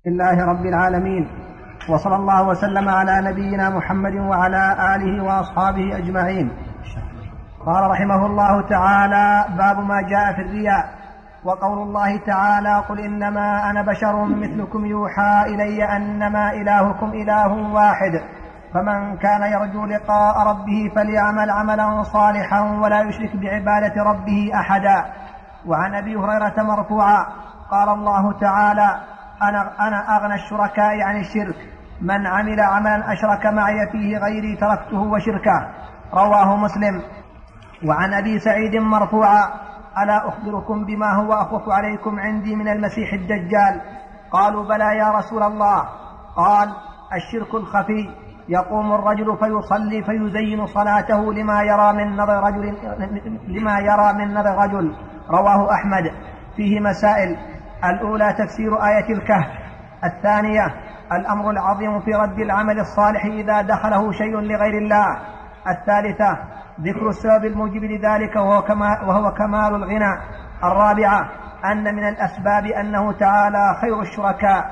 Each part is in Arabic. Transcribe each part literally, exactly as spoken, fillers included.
لله رب العالمين، وصلى الله وسلم على نبينا محمد وعلى آله وأصحابه أجمعين. قال رحمه الله تعالى: باب ما جاء في الرياء. وقول الله تعالى: قل إنما أنا بشر مثلكم يوحى إلي أنما إلهكم إله واحد فمن كان يرجو لقاء ربه فليعمل عملا صالحا ولا يشرك بعبادة ربه أحدا. وعن أبي هريرة مرفوعا قال الله تعالى: أنا, أنا أغنى الشركاء عن الشرك، من عمل عملا أشرك معي فيه غيري تركته وشركه. رواه مسلم. وعن أبي سعيد مرفوعا: ألا أخبركم بما هو أخوف عليكم عندي من المسيح الدجال؟ قالوا: بلى يا رسول الله. قال: الشرك الخفي، يقوم الرجل فيصلي فيزين صلاته لما يرى من نظر رجل, لما يرى من نظر رجل. رواه أحمد. فيه مسائل: الأولى تفسير آية الكهف. الثانية الأمر العظيم في رد العمل الصالح إذا دخله شيء لغير الله. الثالثة ذكر السبب الموجب لذلك وهو, كما وهو كمال الغنى. الرابعة أن من الأسباب أنه تعالى خير الشركاء.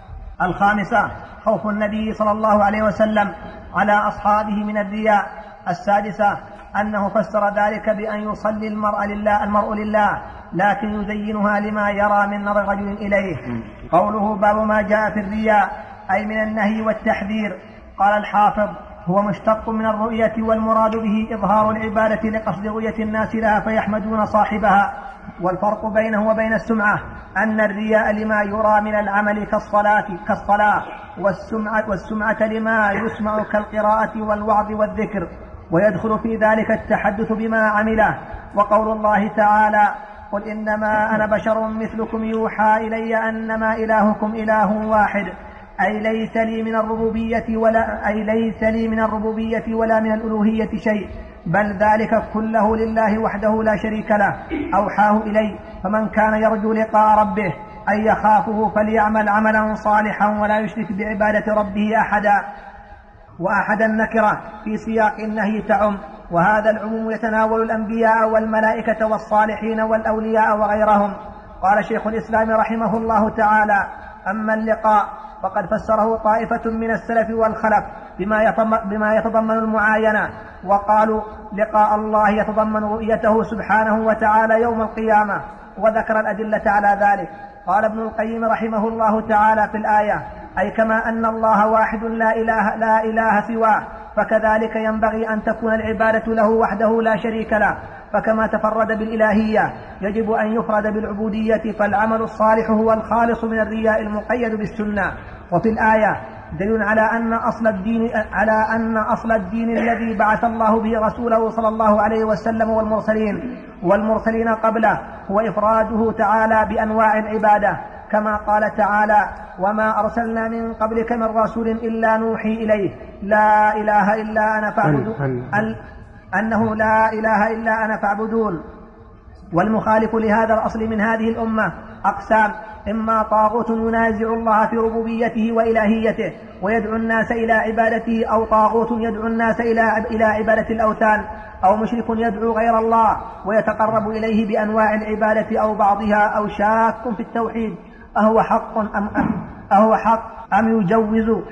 الخامسة خوف النبي صلى الله عليه وسلم على أصحابه من الرياء. السادسة أنه فسر ذلك بأن يصلي المرء لله, المرء لله لكن يزينها لما يرى من نظر رجل إليه. قوله: باب ما جاء في الرياء، أي من النهي والتحذير. قال الحافظ: هو مشتق من الرؤية، والمراد به إظهار العبادة لقصد رؤية الناس لها فيحمدون صاحبها. والفرق بينه وبين السمعة أن الرياء لما يرى من العمل كالصلاة كالصلاة والسمعة, والسمعة لما يسمع كالقراءة والوعظ والذكر، ويدخل في ذلك التحدث بما عمله. وقول الله تعالى: قل إنما أنا بشر مثلكم يوحى إلي أنما إلهكم إله واحد، أي ليس لي من الربوبية ولا أي ليس لي من الربوبية ولا من الألوهية شيء، بل ذلك كله لله وحده لا شريك له، أوحاه إلي. فمن كان يرجو لقاء ربه أي يخافه فليعمل عملا صالحا ولا يشرك بعبادة ربه أحدا. وأحد النكرة في سياق النهي تعم، وهذا العموم يتناول الأنبياء والملائكة والصالحين والأولياء وغيرهم. قال شيخ الإسلام رحمه الله تعالى: أما اللقاء فقد فسره طائفة من السلف والخلف بما يتضمن المعاينة، وقالوا: لقاء الله يتضمن رؤيته سبحانه وتعالى يوم القيامة، وذكر الأدلة على ذلك. قال ابن القيم رحمه الله تعالى في الآية: أي كما أن الله واحد لا إله, لا إله سواه، فكذلك ينبغي أن تكون العبادة له وحده لا شريك له. فكما تفرد بالإلهية يجب أن يفرد بالعبودية، فالعمل الصالح هو الخالص من الرياء المقيد بالسنة. وفي الآية دليل على أن أصل الدين على أن أصل الدين الذي بعث الله به رسوله صلى الله عليه وسلم والمرسلين والمرسلين قبله هو إفراده تعالى بأنواع العبادة، كما قال تعالى: وما أرسلنا من قبلك من رسول إلا نوحي إليه لا إله إلا أنا فاعبدون، أنه لا إله إلا أنا فاعبدون. والمخالف لهذا الأصل من هذه الأمة أقسام: إما طاغوت ينازع الله في ربوبيته وإلهيته ويدعو الناس إلى عبادته، أو طاغوت يدعو الناس إلى عبادة الأوثان، أو مشرك يدعو غير الله ويتقرب إليه بأنواع العبادة أو بعضها، أو شاك في التوحيد أهو حق أم أهو حق أم يجوز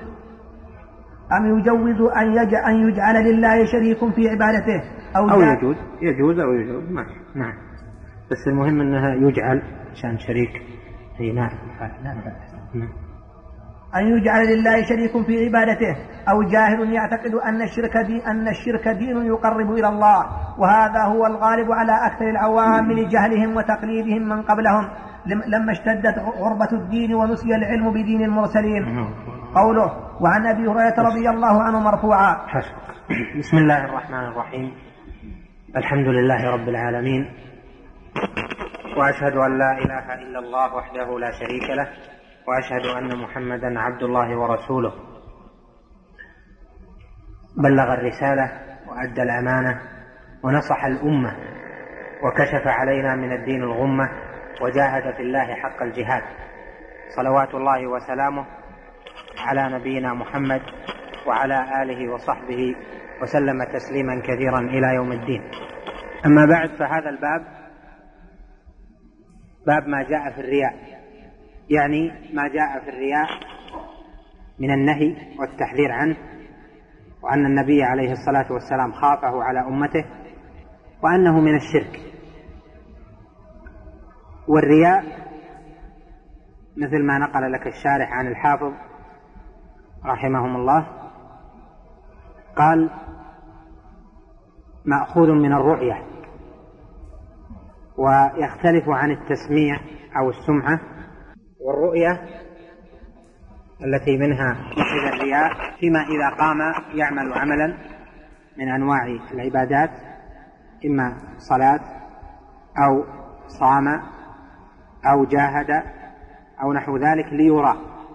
أم يجوز أن يجعل, أن يجعل لله شريك في عبادته، أو, أو يجوز يجوز أو يجوز ماشي. نعم، بس المهم أنها يجعل عشان شريك. أي نعم. نعم. أن يجعل لله شريك في عبادته، أو جاهل يعتقد أن الشرك دين, أن الشرك دين يقرب إلى الله، وهذا هو الغالب على أكثر العوام لجهلهم وتقليدهم من قبلهم لما اشتدت غربة الدين ونسي العلم بدين المرسلين. قوله: وعن أبي هريرة رضي الله عنه مرفوعا. بسم الله الرحمن الرحيم، الحمد لله رب العالمين، وأشهد أن لا إله إلا الله وحده لا شريك له، وأشهد أن محمدا عبد الله ورسوله، بلغ الرسالة وأدى الأمانة ونصح الأمة وكشف علينا من الدين الغمة، وجاهد في الله حق الجهاد، صلوات الله وسلامه على نبينا محمد وعلى آله وصحبه وسلم تسليما كثيرا إلى يوم الدين. أما بعد، فهذا الباب باب ما جاء في الرياء. يعني ما جاء في الرياء من النهي والتحذير عنه، وأن النبي عليه الصلاة والسلام خافه على أمته، وأنه من الشرك. والرياء مثل ما نقل لك الشارح عن الحافظ رحمهم الله قال مأخوذ من الرؤية، ويختلف عن التسميع أو السمعة. والرؤية التي منها أخذ الرياء فيما إذا قام يعمل عملا من أنواع العبادات، إما صلاة أو صام أو جاهد أو نحو ذلك ليرى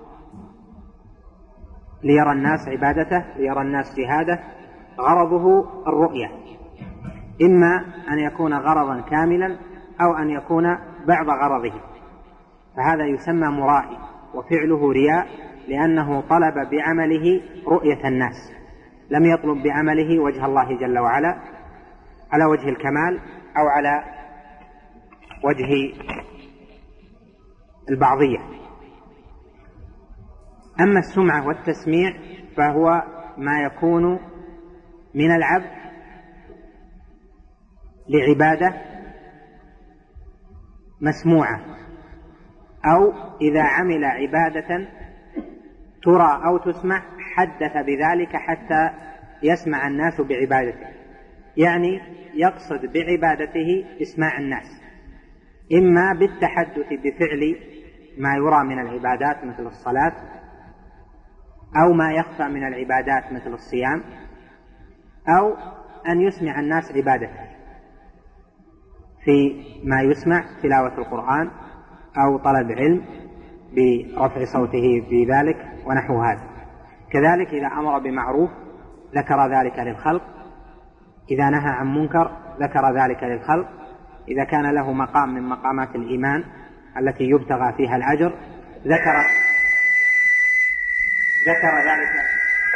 ليرى الناس عبادته، ليرى الناس جهاده، غرضه الرؤية، إما أن يكون غرضا كاملا أو أن يكون بعض غرضه، فهذا يسمى مرائي، وفعله رياء لأنه طلب بعمله رؤية الناس، لم يطلب بعمله وجه الله جل وعلا على وجه الكمال أو على وجه البعضية. أما السمعة والتسميع فهو ما يكون من العبد لعبادة مسموعة، أو إذا عمل عبادة ترى أو تسمع حدث بذلك حتى يسمع الناس بعبادته، يعني يقصد بعبادته إسماع الناس، إما بالتحدث بفعل ما يرى من العبادات مثل الصلاة، أو ما يخفى من العبادات مثل الصيام، أو أن يسمع الناس عبادته في ما يسمع تلاوة القرآن أو طلب علم برفع صوته بذلك ونحو هذا. كذلك إذا أمر بمعروف ذكر ذلك للخلق، إذا نهى عن منكر ذكر ذلك للخلق، إذا كان له مقام من مقامات الإيمان التي يبتغى فيها الأجر ذكر ذكر ذلك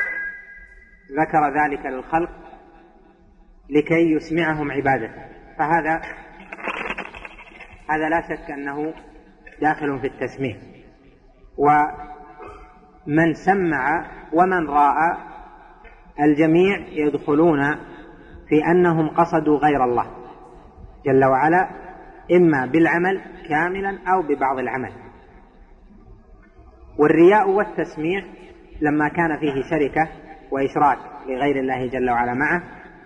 ذكر ذلك للخلق لكي يسمعهم عبادته. فهذا هذا لا شك أنه داخل في التسميع. ومن سمع ومن رأى الجميع يدخلون في أنهم قصدوا غير الله جل وعلا، إما بالعمل كاملا أو ببعض العمل. والرياء والتسميع لما كان فيه شركة وإشراك لغير الله جل وعلا معه،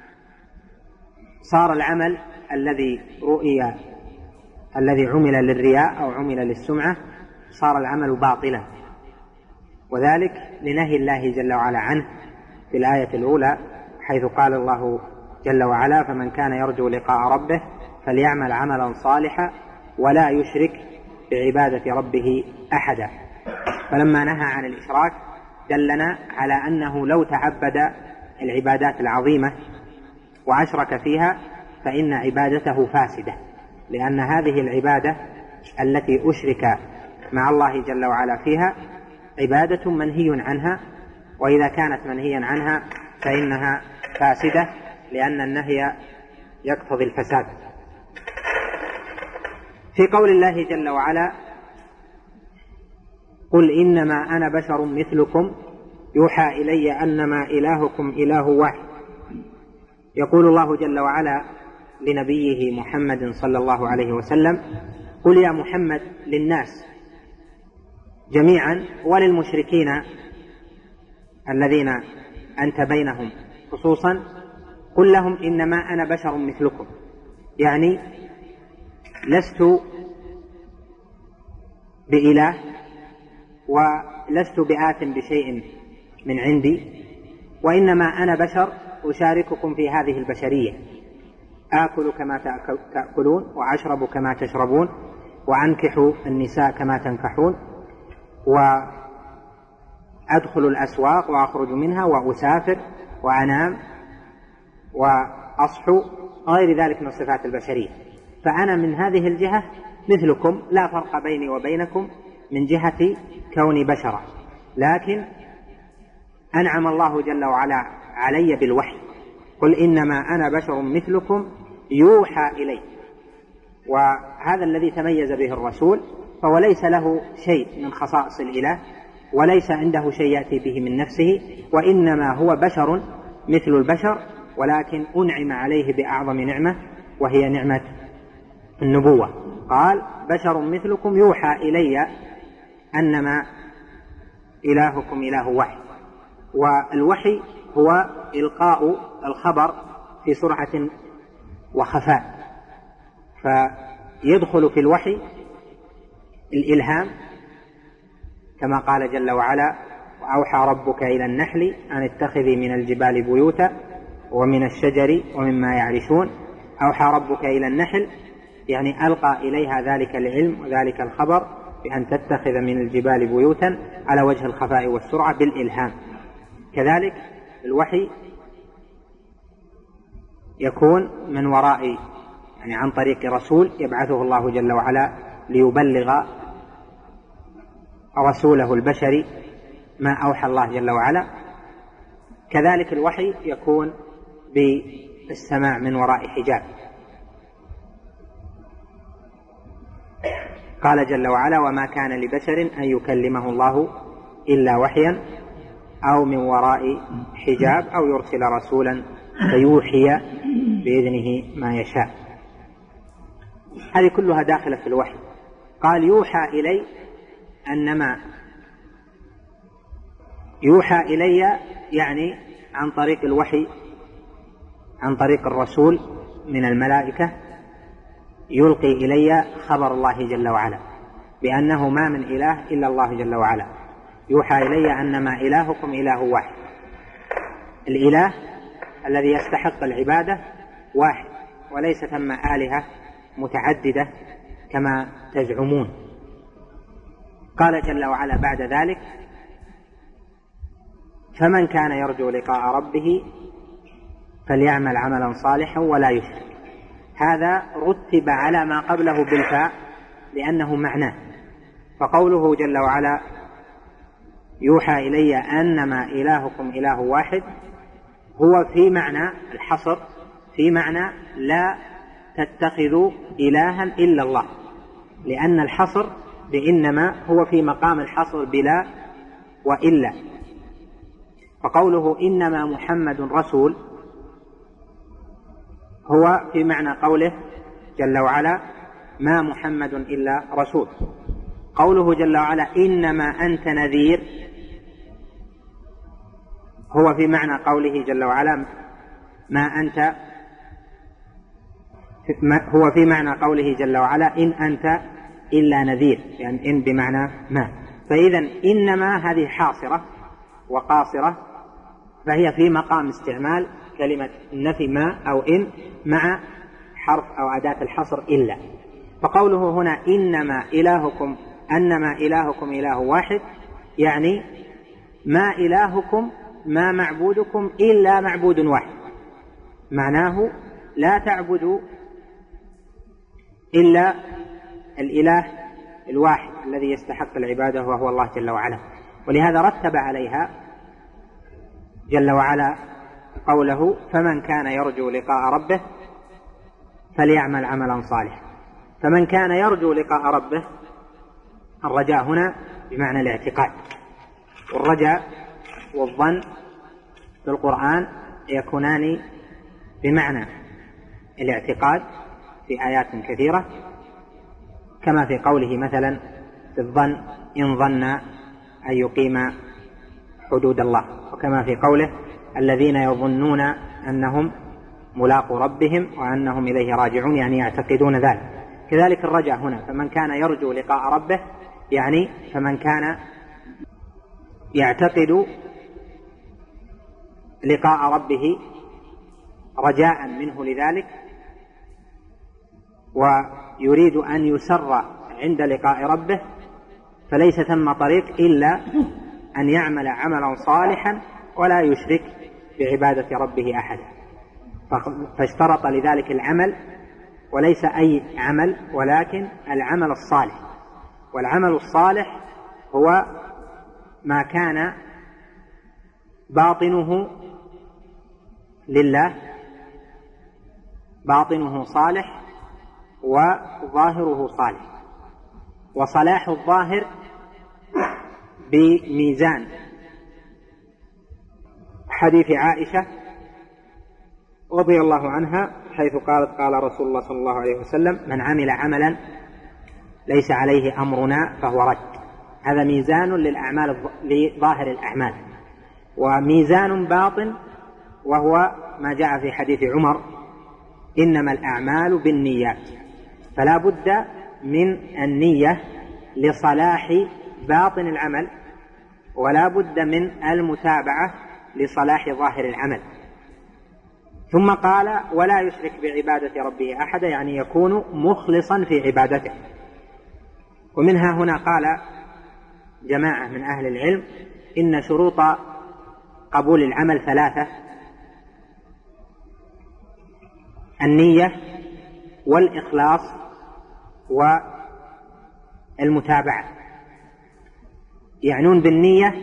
صار العمل الذي رؤي الذي عمل للرياء أو عمل للسمعة صار العمل باطلا، وذلك لنهي الله جل وعلا عنه في الآية الأولى، حيث قال الله جل وعلا: فمن كان يرجو لقاء ربه فليعمل عملا صالحا ولا يشرك بعبادة ربه أحدا. فلما نهى عن الإشراك دلنا على أنه لو تعبد العبادات العظيمة وأشرك فيها فإن عبادته فاسدة، لأن هذه العبادة التي أشرك مع الله جل وعلا فيها عبادة منهي عنها، وإذا كانت منهيا عنها فإنها فاسدة، لأن النهي يقتضي الفساد. في قول الله جل وعلا: قل إنما أنا بشر مثلكم يوحى إلي أنما إلهكم إله واحد، يقول الله جل وعلا لنبيه محمد صلى الله عليه وسلم: قل يا محمد للناس جميعا وللمشركين الذين أنت بينهم خصوصا، قل لهم إنما أنا بشر مثلكم، يعني لست بإله ولست بآت بشيء من عندي، وإنما أنا بشر أشارككم في هذه البشرية، آكل كما تأكلون وأشرب كما تشربون وأنكح النساء كما تنكحون وأدخل الأسواق وأخرج منها وأسافر وأنام وأصحو، غير ذلك من صفات البشرية. فأنا من هذه الجهة مثلكم، لا فرق بيني وبينكم من جهة كوني بشرا، لكن أنعم الله جل وعلا علي بالوحي: قل إنما أنا بشر مثلكم يوحى إلي. وهذا الذي تميز به الرسول فهو ليس له شيء من خصائص الإله، وليس عنده شيء يأتي به من نفسه، وإنما هو بشر مثل البشر، ولكن أنعم عليه بأعظم نعمة وهي نعمة النبوة. قال بشر مثلكم يوحى إلي أنما إلهكم إله واحد. والوحي هو إلقاء الخبر في سرعة وخفاء، فيدخل في الوحي الإلهام كما قال جل وعلا: وأوحى ربك إلى النحل أن اتخذي من الجبال بيوتا ومن الشجر ومما يعرشون. أوحى ربك إلى النحل يعني ألقى إليها ذلك العلم وذلك الخبر بأن تتخذ من الجبال بيوتا على وجه الخفاء والسرعة بالإلهام. كذلك الوحي يكون من وراء يعني عن طريق رسول يبعثه الله جل وعلا ليبلغ رسوله البشري ما أوحى الله جل وعلا. كذلك الوحي يكون بالسماع من وراء حجاب. قال جل وعلا: وما كان لبشر أن يكلمه الله إلا وحيا أو من وراء حجاب أو يرسل رسولا فيوحي بإذنه ما يشاء. هذه كلها داخلة في الوحي. قال يوحى إلي أنما يوحى إلي يعني عن طريق الوحي، عن طريق الرسول من الملائكة يلقي إلي خبر الله جل وعلا بأنه ما من إله إلا الله جل وعلا. يوحى إلي أنما إلهكم إله واحد. الإله الذي يستحق العبادة واحد، وليس ثم آلهة متعددة كما تزعمون. قال جل وعلا بعد ذلك: فمن كان يرجو لقاء ربه فليعمل عملا صالحا ولا يشرك. هذا رتب على ما قبله بالفاء لأنه معناه. فقوله جل وعلا: يوحى إلي أنما إلهكم إله واحد هو في معنى الحصر، في معنى لا تتخذوا إلها إلا الله، لأن الحصر بإنما هو في مقام الحصر بلا وإلا. فقوله إنما محمد رسول هو في معنى قوله جل وعلا: ما محمد إلا رسول. قوله جل وعلا: إنما أنت نذير هو في معنى قوله جل وعلا: ما أنت هو في معنى قوله جل وعلا: إن أنت إلا نذير، يعني إن بمعنى ما. فإذا إنما هذه حاصرة وقاصرة، فهي في مقام استعمال كلمة النفي ما أو إن مع حرف أو أداة الحصر إلا. فقوله هنا إنما إلهكم أنما إلهكم إله واحد يعني ما إلهكم ما معبودكم إلا معبود واحد، معناه لا تعبدوا إلا الإله الواحد الذي يستحق العبادة وهو الله جل وعلا. ولهذا رتب عليها جل وعلا قوله: فمن كان يرجو لقاء ربه فليعمل عملا صالحا. فمن كان يرجو لقاء ربه، الرجاء هنا بمعنى الاعتقاد، والرجاء والظن في القرآن يكونان بمعنى الاعتقاد في آيات كثيرة، كما في قوله مثلا في الظن: إن ظن أن يقيم حدود الله، وكما في قوله: الذين يظنون أنهم ملاقو ربهم وأنهم إليه راجعون، يعني يعتقدون ذلك. كذلك الرجاء هنا: فمن كان يرجو لقاء ربه يعني فمن كان يعتقد لقاء ربه رجاء منه لذلك، ويريد أن يسر عند لقاء ربه، فليس ثم طريق إلا أن يعمل عملا صالحا ولا يشرك بعبادة ربه أحدا. فاشترط لذلك العمل، وليس أي عمل ولكن العمل الصالح. والعمل الصالح هو ما كان باطنه لله، باطنه صالح وظاهره صالح. وصلاح الظاهر بميزان حديث عائشة رضي الله عنها حيث قالت قال رسول الله صلى الله عليه وسلم: من عمل عملا ليس عليه أمرنا فهو رد. هذا ميزان للأعمال لظاهر الأعمال. وميزان باطن وهو ما جاء في حديث عمر: إنما الأعمال بالنيات. فلا بد من النية لصلاح باطن العمل، ولا بد من المتابعة لصلاح ظاهر العمل. ثم قال: ولا يشرك بعبادة ربه أحدا، يعني يكون مخلصا في عبادته. ومنها هنا قال جماعة من أهل العلم: إن شروط قبول العمل ثلاثة: النية والإخلاص والمتابعة. يعنون بالنية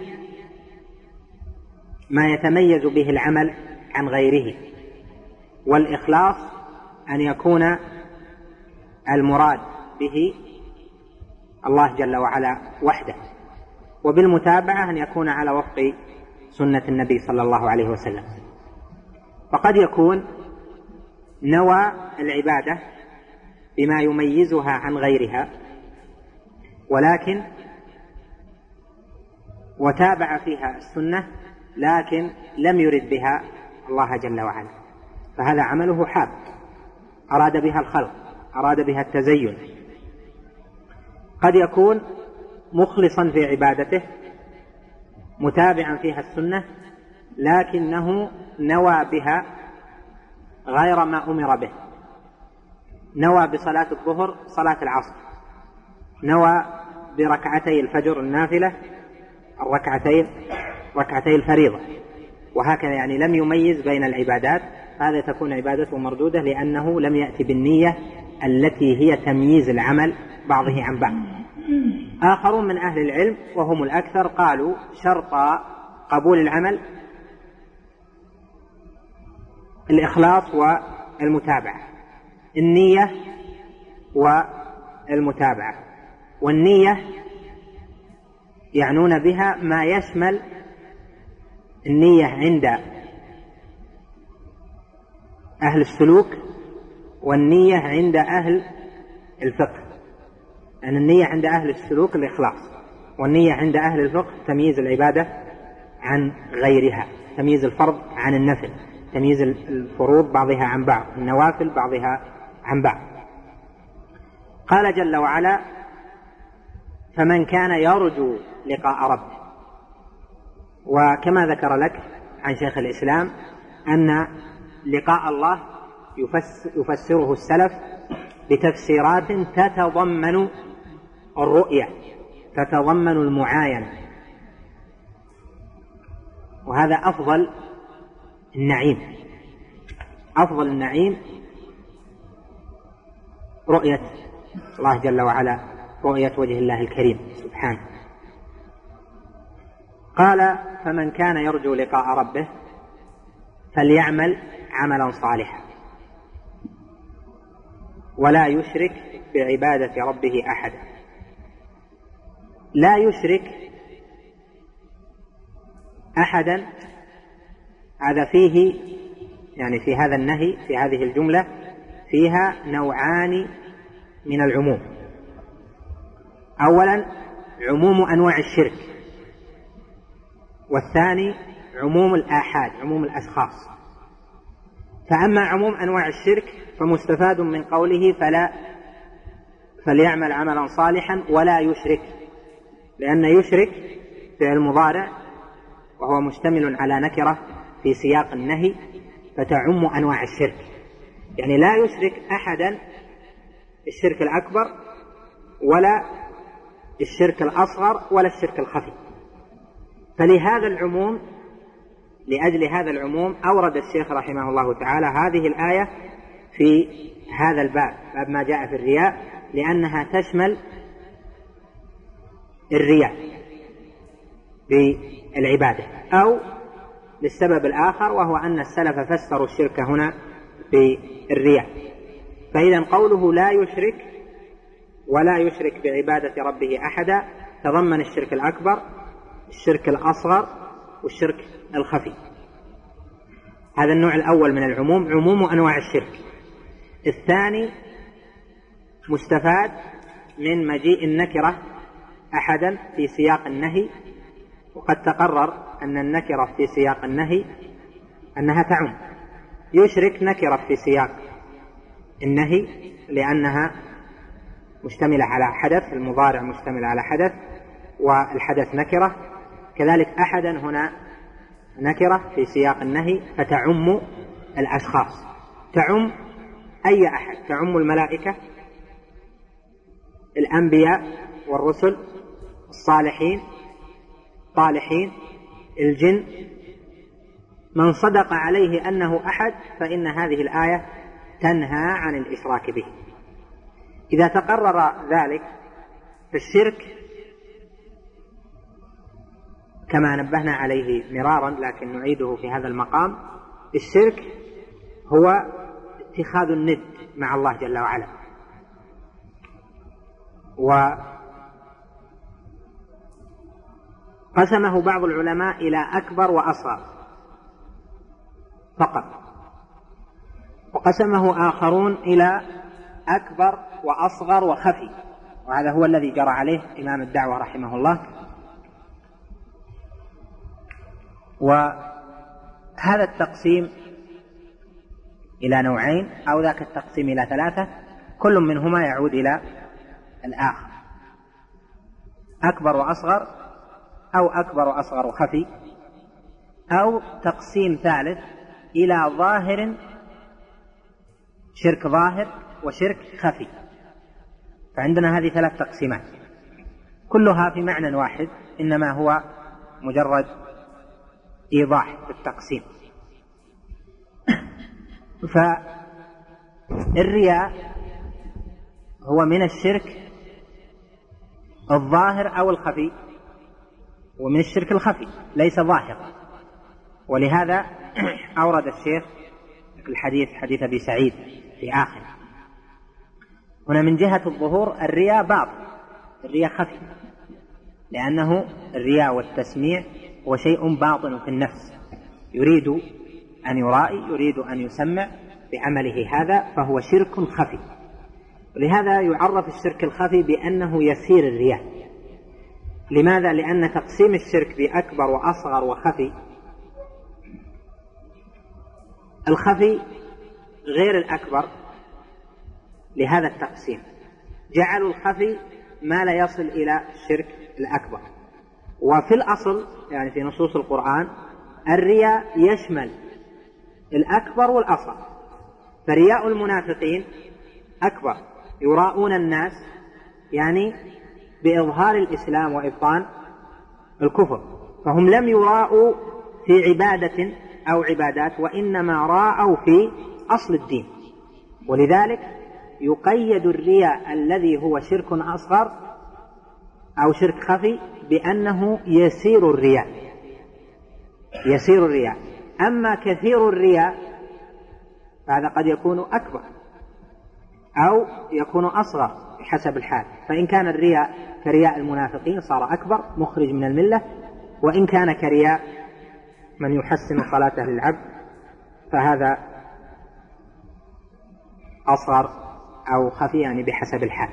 ما يتميز به العمل عن غيره، والإخلاص أن يكون المراد به الله جل وعلا وحده، وبالمتابعة أن يكون على وفق سنة النبي صلى الله عليه وسلم. فقد يكون نوى العبادة بما يميزها عن غيرها، ولكن وتابع فيها السنة لكن لم يرد بها الله جل وعلا، فهذا عمله حاب، أراد بها الخلق، أراد بها التزين. قد يكون مخلصا في عبادته متابعا فيها السنة، لكنه نوى بها غير ما أمر به. نوى بصلاة الظهر صلاة العصر، نوى بركعتي الفجر النافلة الركعتين ركعتي الفريضة، وهكذا، يعني لم يميز بين العبادات. هذا تكون عبادته مردودة لأنه لم يأتي بالنية التي هي تمييز العمل بعضه عن بعض. آخرون من أهل العلم وهم الأكثر قالوا: شرط قبول العمل الإخلاص والمتابعة، النية والمتابعة. والنية يعنون بها ما يشمل النية عند أهل السلوك والنية عند أهل الفقه. يعني النية عند أهل السلوك الإخلاص، والنية عند أهل الفقه تمييز العبادة عن غيرها، تمييز الفرض عن النفل، تمييز الفروض بعضها عن بعض، النوافل بعضها عن بعض. قال جل وعلا: فمن كان يرجو لقاء ربه. وكما ذكر لك عن شيخ الإسلام أن لقاء الله يفسره السلف بتفسيرات تتضمن الرؤية، تتضمن المعاينة، وهذا أفضل النعيم. أفضل النعيم رؤية الله جل وعلا، رؤية وجه الله الكريم سبحانه. قال: فمن كان يرجو لقاء ربه فليعمل عملا صالحا ولا يشرك بعبادة ربه أحدا. لا يشرك أحدا، هذا فيه يعني في هذا النهي، في هذه الجملة فيها نوعان من العموم. أولا عموم أنواع الشرك، والثاني عموم الآحاد، عموم الأشخاص. فأما عموم أنواع الشرك فمستفاد من قوله فلا فليعمل عملا صالحا ولا يشرك، لأن يشرك فعل مضارع وهو مشتمل على نكرة في سياق النهي، فتعم أنواع الشرك. يعني لا يشرك أحدا الشرك الأكبر ولا الشرك الأصغر ولا الشرك الخفي. فلهذا العموم لأجل هذا العموم أورد الشيخ رحمه الله تعالى هذه الآية في هذا الباب، باب ما جاء في الرياء، لأنها تشمل الرياء بالعبادة، أو للسبب الآخر وهو أن السلف فسروا الشرك هنا بالرياء. فإذا قوله لا يشرك ولا يشرك بعبادة ربه أحدا تضمن الشرك الأكبر، الشرك الأصغر، والشرك الخفي. هذا النوع الأول من العموم، عموم أنواع الشرك. الثاني مستفاد من مجيء النكرة أحدا في سياق النهي، وقد تقرر أن النكرة في سياق النهي أنها تعم. يشرك نكرة في سياق النهي لأنها مشتملة على حدث، المضارع مشتمل على حدث والحدث نكرة. كذلك أحدا هنا نكرة في سياق النهي فتعم الأشخاص، تعم أي أحد، تعم الملائكة، الأنبياء والرسل، الصالحين، طالحين، الجن، من صدق عليه أنه أحد فإن هذه الآية تنهى عن الإشراك به. إذا تقرر ذلك فالشرك كما نبهنا عليه مرارا لكن نعيده في هذا المقام، الشرك هو اتخاذ الند مع الله جل وعلا. وقسمه بعض العلماء إلى أكبر وأصغر فقط، وقسمه آخرون إلى أكبر وأصغر وخفي، وهذا هو الذي جرى عليه إمام الدعوة رحمه الله. وهذا التقسيم إلى نوعين أو ذاك التقسيم إلى ثلاثة، كل منهما يعود إلى الآخر، أكبر وأصغر أو أكبر وأصغر وخفي، أو تقسيم ثالث إلى ظاهر، شرك ظاهر وشرك خفي. فعندنا هذه ثلاث تقسيمات كلها في معنى واحد، إنما هو مجرد إيضاح بالتقسيم. فالرياء هو من الشرك الظاهر أو الخفي، ومن الشرك الخفي ليس ظاهر. ولهذا أورد الشيخ الحديث حديث أبي سعيد في آخر. هنا من جهة الظهور الرياء باطل، الرياء خفي، لأنه الرياء والتسميع هو شيء باطن في النفس، يريد أن يرائي، يريد أن يسمع بعمله هذا، فهو شرك خفي. ولهذا يعرف الشرك الخفي بأنه يسير الرياء. لماذا؟ لأن تقسيم الشرك بأكبر وأصغر وخفي، الخفي غير الأكبر، لهذا التقسيم جعلوا الخفي ما لا يصل إلى الشرك الأكبر. وفي الأصل يعني في نصوص القرآن الرياء يشمل الأكبر والأصغر، فرياء المنافقين أكبر، يراؤون الناس يعني بإظهار الإسلام وإبطان الكفر، فهم لم يراءوا في عبادة أو عبادات، وإنما راءوا في أصل الدين. ولذلك يقيد الرياء الذي هو شرك أصغر أو شرك خفي بأنه يسير الرياء، يسير الرياء. أما كثير الرياء فهذا قد يكون أكبر أو يكون أصغر بحسب الحال. فإن كان الرياء كرياء المنافقين صار أكبر مخرج من الملة، وإن كان كرياء من يحسن صلاته للعبد فهذا أصغر أو خفي يعني بحسب الحال.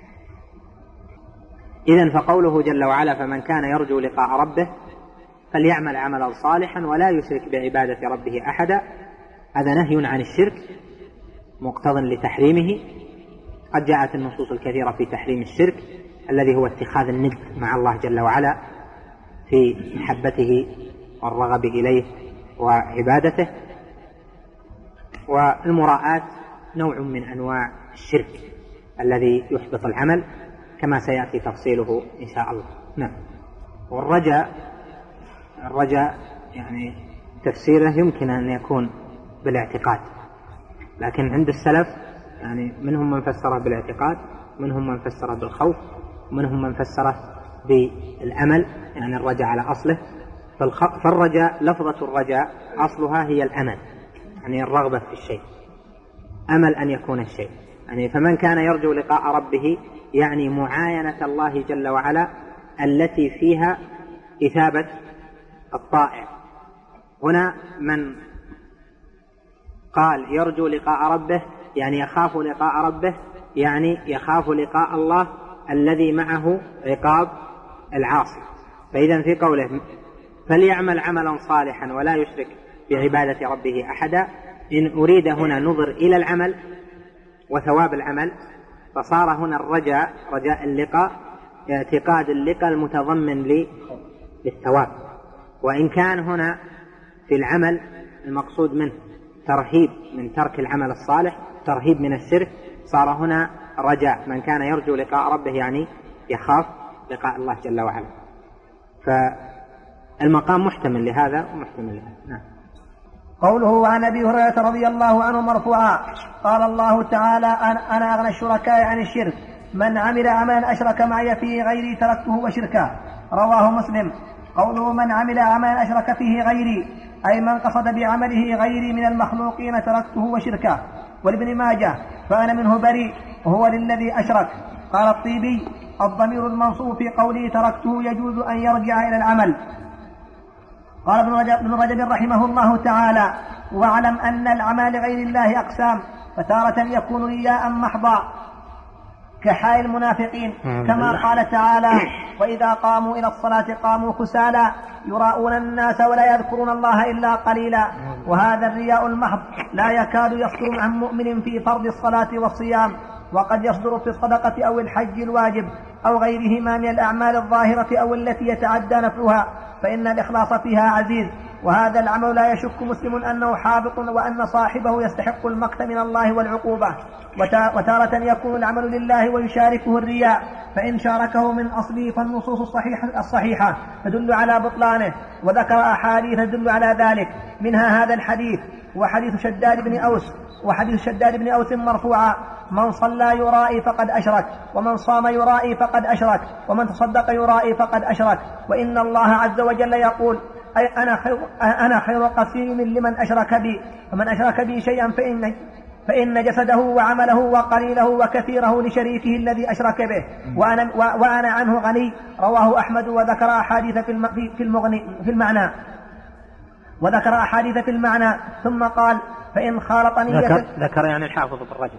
إذن فقوله جل وعلا فمن كان يرجو لقاء ربه فليعمل عملا صالحا ولا يشرك بعبادة ربه أحدا، هذا نهي عن الشرك مقتض لتحريمه. قد جاءت النصوص الكثيرة في تحريم الشرك الذي هو اتخاذ الند مع الله جل وعلا في محبته والرغب إليه وعبادته. والمراءات نوع من أنواع الشرك الذي يحبط العمل كما سيأتي تفصيله إن شاء الله. نعم. والرجاء، الرجاء يعني تفسيره يمكن أن يكون بالاعتقاد، لكن عند السلف يعني منهم من فسره بالاعتقاد، منهم من فسره بالخوف، ومنهم من فسره بالأمل، يعني الرجاء على أصله. فالرجاء لفظة الرجاء أصلها هي الأمل، يعني الرغبة في الشيء، أمل أن يكون الشيء. يعني فمن كان يرجو لقاء ربه يعني معاينة الله جل وعلا التي فيها إثابة الطائع. هنا من قال يرجو لقاء ربه يعني يخاف لقاء ربه، يعني يخاف لقاء الله الذي معه عقاب العاصي. فإذا في قوله فليعمل عملا صالحا ولا يشرك بعبادة ربه أحدا، إن أريد هنا نظر إلى العمل وثواب العمل، فصار هنا الرجاء رجاء اللقاء اعتقاد اللقاء المتضمن للثواب. وإن كان هنا في العمل المقصود منه ترهيب من ترك العمل الصالح، ترهيب من الشرك، صار هنا رجاء من كان يرجو لقاء ربه يعني يخاف لقاء الله جل وعلا. فالمقام محتمل لهذا ومحتمل لهذا. نعم. قوله عن أبي هريرة رضي الله عنه مرفوعا قال الله تعالى أنا أغنى الشركاء عن الشرك من عمل عملا أشرك معي فيه غيري تركته وشركه، رواه مسلم. قوله من عمل عملا أشرك فيه غيري أي من قصد بعمله غيري من المخلوقين تركته وشركه. ولابن ماجه فأنا منه بريء وهو للذي أشرك. قال الطيبي الضمير المنصوب في قوله تركته يجوز أن يرجع إلى العمل. قال ابن رجب, ابن رجب رحمه الله تعالى واعلم أن العمل لغير الله أقسام، فتارة يكون رياء محضا كحال المنافقين كما قال تعالى وإذا قاموا إلى الصلاة قاموا كسالى يراءون الناس ولا يذكرون الله إلا قليلا. وهذا الرياء المحض لا يكاد يصدر عن مؤمن في فرض الصلاة والصيام، وقد يصدر في الصدقة أو الحج الواجب أو غيرهما من الأعمال الظاهرة أو التي يتعدى نفعها، فإن الإخلاص فيها عزيز. وهذا العمل لا يشك مسلم أنه حابط وأن صاحبه يستحق المقت من الله والعقوبة. وتارة يكون العمل لله ويشاركه الرياء، فإن شاركه من أصله فالنصوص الصحيحة, الصحيحة تدل على بطلانه، وذكر أحاديث تدل على ذلك، منها هذا الحديث وحديث شداد بن أوس وحديث شداد بن أوس مرفوعا من صلى يرائي فقد أشرك، ومن صام يرائي فقد أشرك، ومن تصدق يرائي فقد أشرك. وإن الله عز وجل يقول أي أنا خير, أنا خير قسيم لمن أشرك بي، فمن أشرك بي شيئا فإن, فإن جسده وعمله وقليله وكثيره لشريكه الذي أشرك به وأنا, وأنا عنه غني. رواه أحمد وذكر أحاديث في المغني في المعنى وذكر أحاديث في المعنى ثم قال فإن خالط نية ذكر, ذكر يعني الحافظ في الرجل.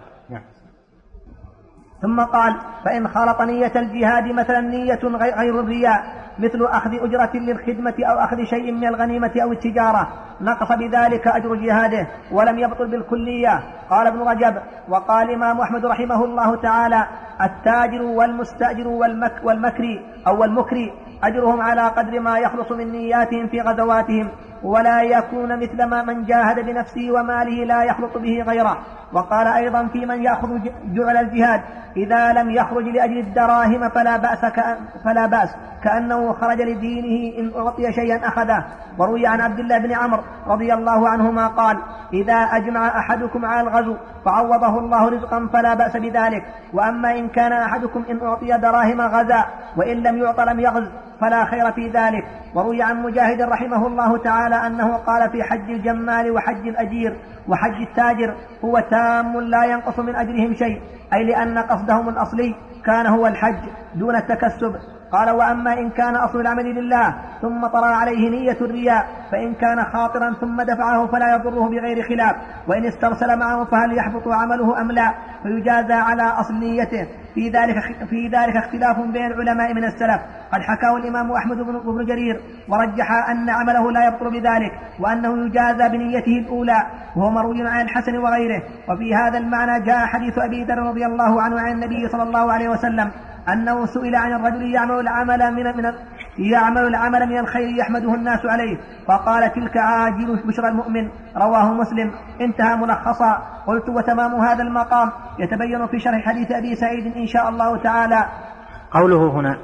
ثم قال فإن خالط نية الجهاد مثلا نية غير الرياء مثل أخذ أجرة للخدمة أو أخذ شيء من الغنيمة أو التجارة نقص بذلك أجر جهاده ولم يبطل بالكلية. قال ابن رجب وقال الإمام أحمد رحمه الله تعالى التاجر والمستأجر والمك والمكري أو المكري أجرهم على قدر ما يخلص من نياتهم في غزواتهم، ولا يكون مثل ما من جاهد بنفسه وماله لا يخلط به غيره. وقال أيضا في من يأخذ جعل الجهاد إذا لم يخرج لأجل الدراهم فلا بأس, فلا بأس كأنه خرج لدينه إن أعطي شيئا أخذه. وروي عن عبد الله بن عمرو رضي الله عنهما قال إذا أجمع أحدكم على الغزو فعوضه الله رزقا فلا بأس بذلك، وأما إن كان أحدكم إن أعطي دراهم غزا وإن لم يعط لم يغز فلا خير في ذلك. وروي عن مجاهد رحمه الله تعالى أنه قال في حج الجمال وحج الأجير وحج التاجر هو تام لا ينقص من أجرهم شيء، أي لأن قصدهم الأصلي كان هو الحج دون التكسب. قال وأما إن كان أصل العمل لله ثم طرأ عليه نية الرياء فإن كان خاطرا ثم دفعه فلا يضره بغير خلاف، وإن استرسل معه فهل يحبط عمله أم لا فيجازى على أصل نيته. في ذلك, في ذلك اختلاف بين العلماء من السلف، قد حكاه الإمام أحمد بن جرير ورجح أن عمله لا يبطل بذلك وأنه يجازى بنيته الأولى، وهو مروي عن الحسن وغيره. وفي هذا المعنى جاء حديث أبي ذر رضي الله عنه عن النبي صلى الله عليه وسلم أنه سئل عن الرجل يعمل العمل من, من يعمل العمل من الخير يحمده الناس عليه فقال تلك عاجل بشرى المؤمن. رواه مسلم. انتهى ملخصا. قلت وتمام هذا المقام يتبين في شرح حديث أبي سعيد إن شاء الله تعالى. قوله هنا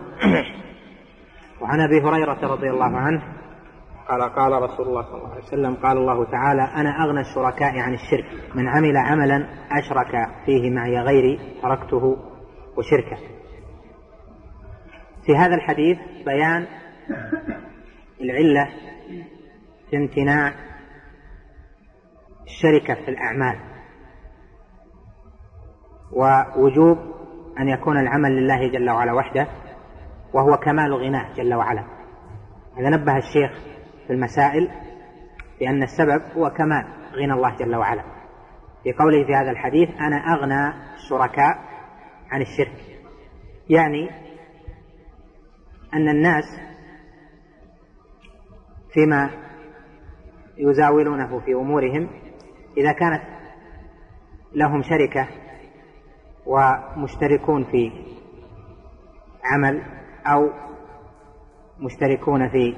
وعن أبي هريرة رضي الله عنه قال قال رسول الله صلى الله عليه وسلم قال الله تعالى أنا أغنى الشركاء عن الشرك من عمل عملا أشرك فيه معي غيري تركته وشركه. في هذا الحديث بيان العلة في امتناع الشركة في الأعمال، ووجوب أن يكون العمل لله جل وعلا وحده، وهو كمال غناه جل وعلا. إذا نبه الشيخ في المسائل بأن السبب هو كمال غنى الله جل وعلا في قوله في هذا الحديث: أنا أغنى الشركاء عن الشرك، يعني أن الناس فيما يزاولونه في أمورهم إذا كانت لهم شركة ومشتركون في عمل أو مشتركون في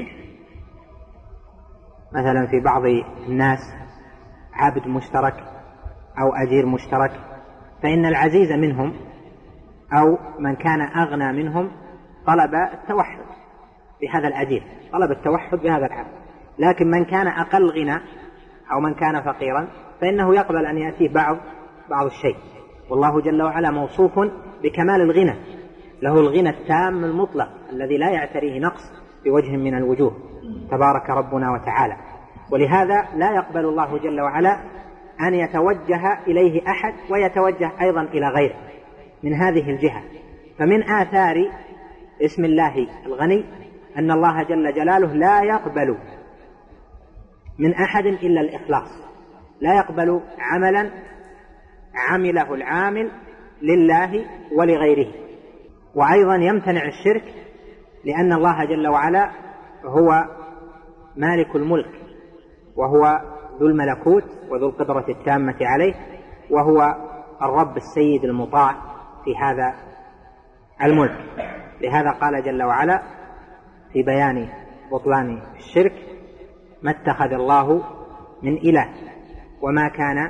مثلا في بعض الناس عبد مشترك أو أجير مشترك، فإن العزيز منهم أو من كان أغنى منهم طلب التوحد بهذا الأجير، طلب التوحد بهذا العبد. لكن من كان أقل غنى أو من كان فقيرا فإنه يقبل أن يأتيه بعض بعض الشيء. والله جل وعلا موصوف بكمال الغنى، له الغنى التام المطلق الذي لا يعتريه نقص بوجه من الوجوه، تبارك ربنا وتعالى. ولهذا لا يقبل الله جل وعلا أن يتوجه إليه أحد ويتوجه أيضا إلى غيره من هذه الجهة. فمن آثار اسم الله الغني أن الله جل جلاله لا يقبل من أحد إلا الإخلاص، لا يقبل عملا عمله العامل لله ولغيره. وأيضا يمتنع الشرك لأن الله جل وعلا هو مالك الملك، وهو ذو الملكوت وذو القدرة التامة عليه، وهو الرب السيد المطاع في هذا الملك. لهذا قال جل وعلا في بيان بطلان الشرك: ما اتخذ الله من إله وما كان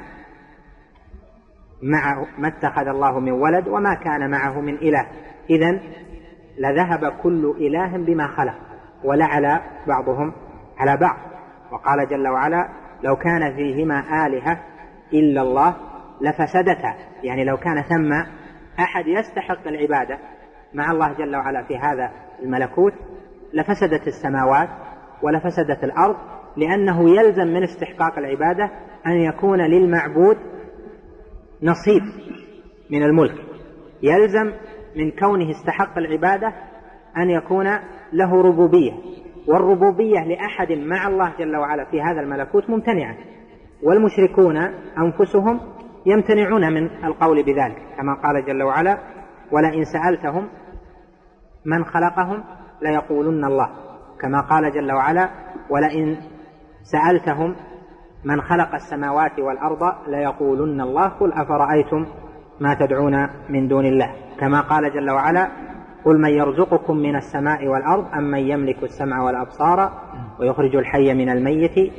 معه ما اتخذ الله من ولد وما كان معه من إله، إذن لذهب كل إله بما خلق ولعلى بعضهم على بعض. وقال جل وعلا: لو كان فيهما آلهة إلا الله لفسدتا، يعني لو كان ثم أحد يستحق العبادة مع الله جل وعلا في هذا الملكوت لفسدت السماوات ولفسدت الأرض، لأنه يلزم من استحقاق العبادة أن يكون للمعبود نصيب من الملك، يلزم من كونه استحق العبادة أن يكون له ربوبية، والربوبية لأحد مع الله جل وعلا في هذا الملكوت ممتنعة، والمشركون أنفسهم يمتنعون من القول بذلك، كما قال جل وعلا: ولئن سألتهم من خلقهم ليقولن الله، كما قال جل وعلا: ولئن سألتهم من خلق السماوات والأرض ليقولن الله قل أفرأيتم ما تدعون من دون الله، كما قال جل وعلا: قل من يرزقكم من السماء والأرض أم من يملك السمع والأبصار ويخرج الحي من الميت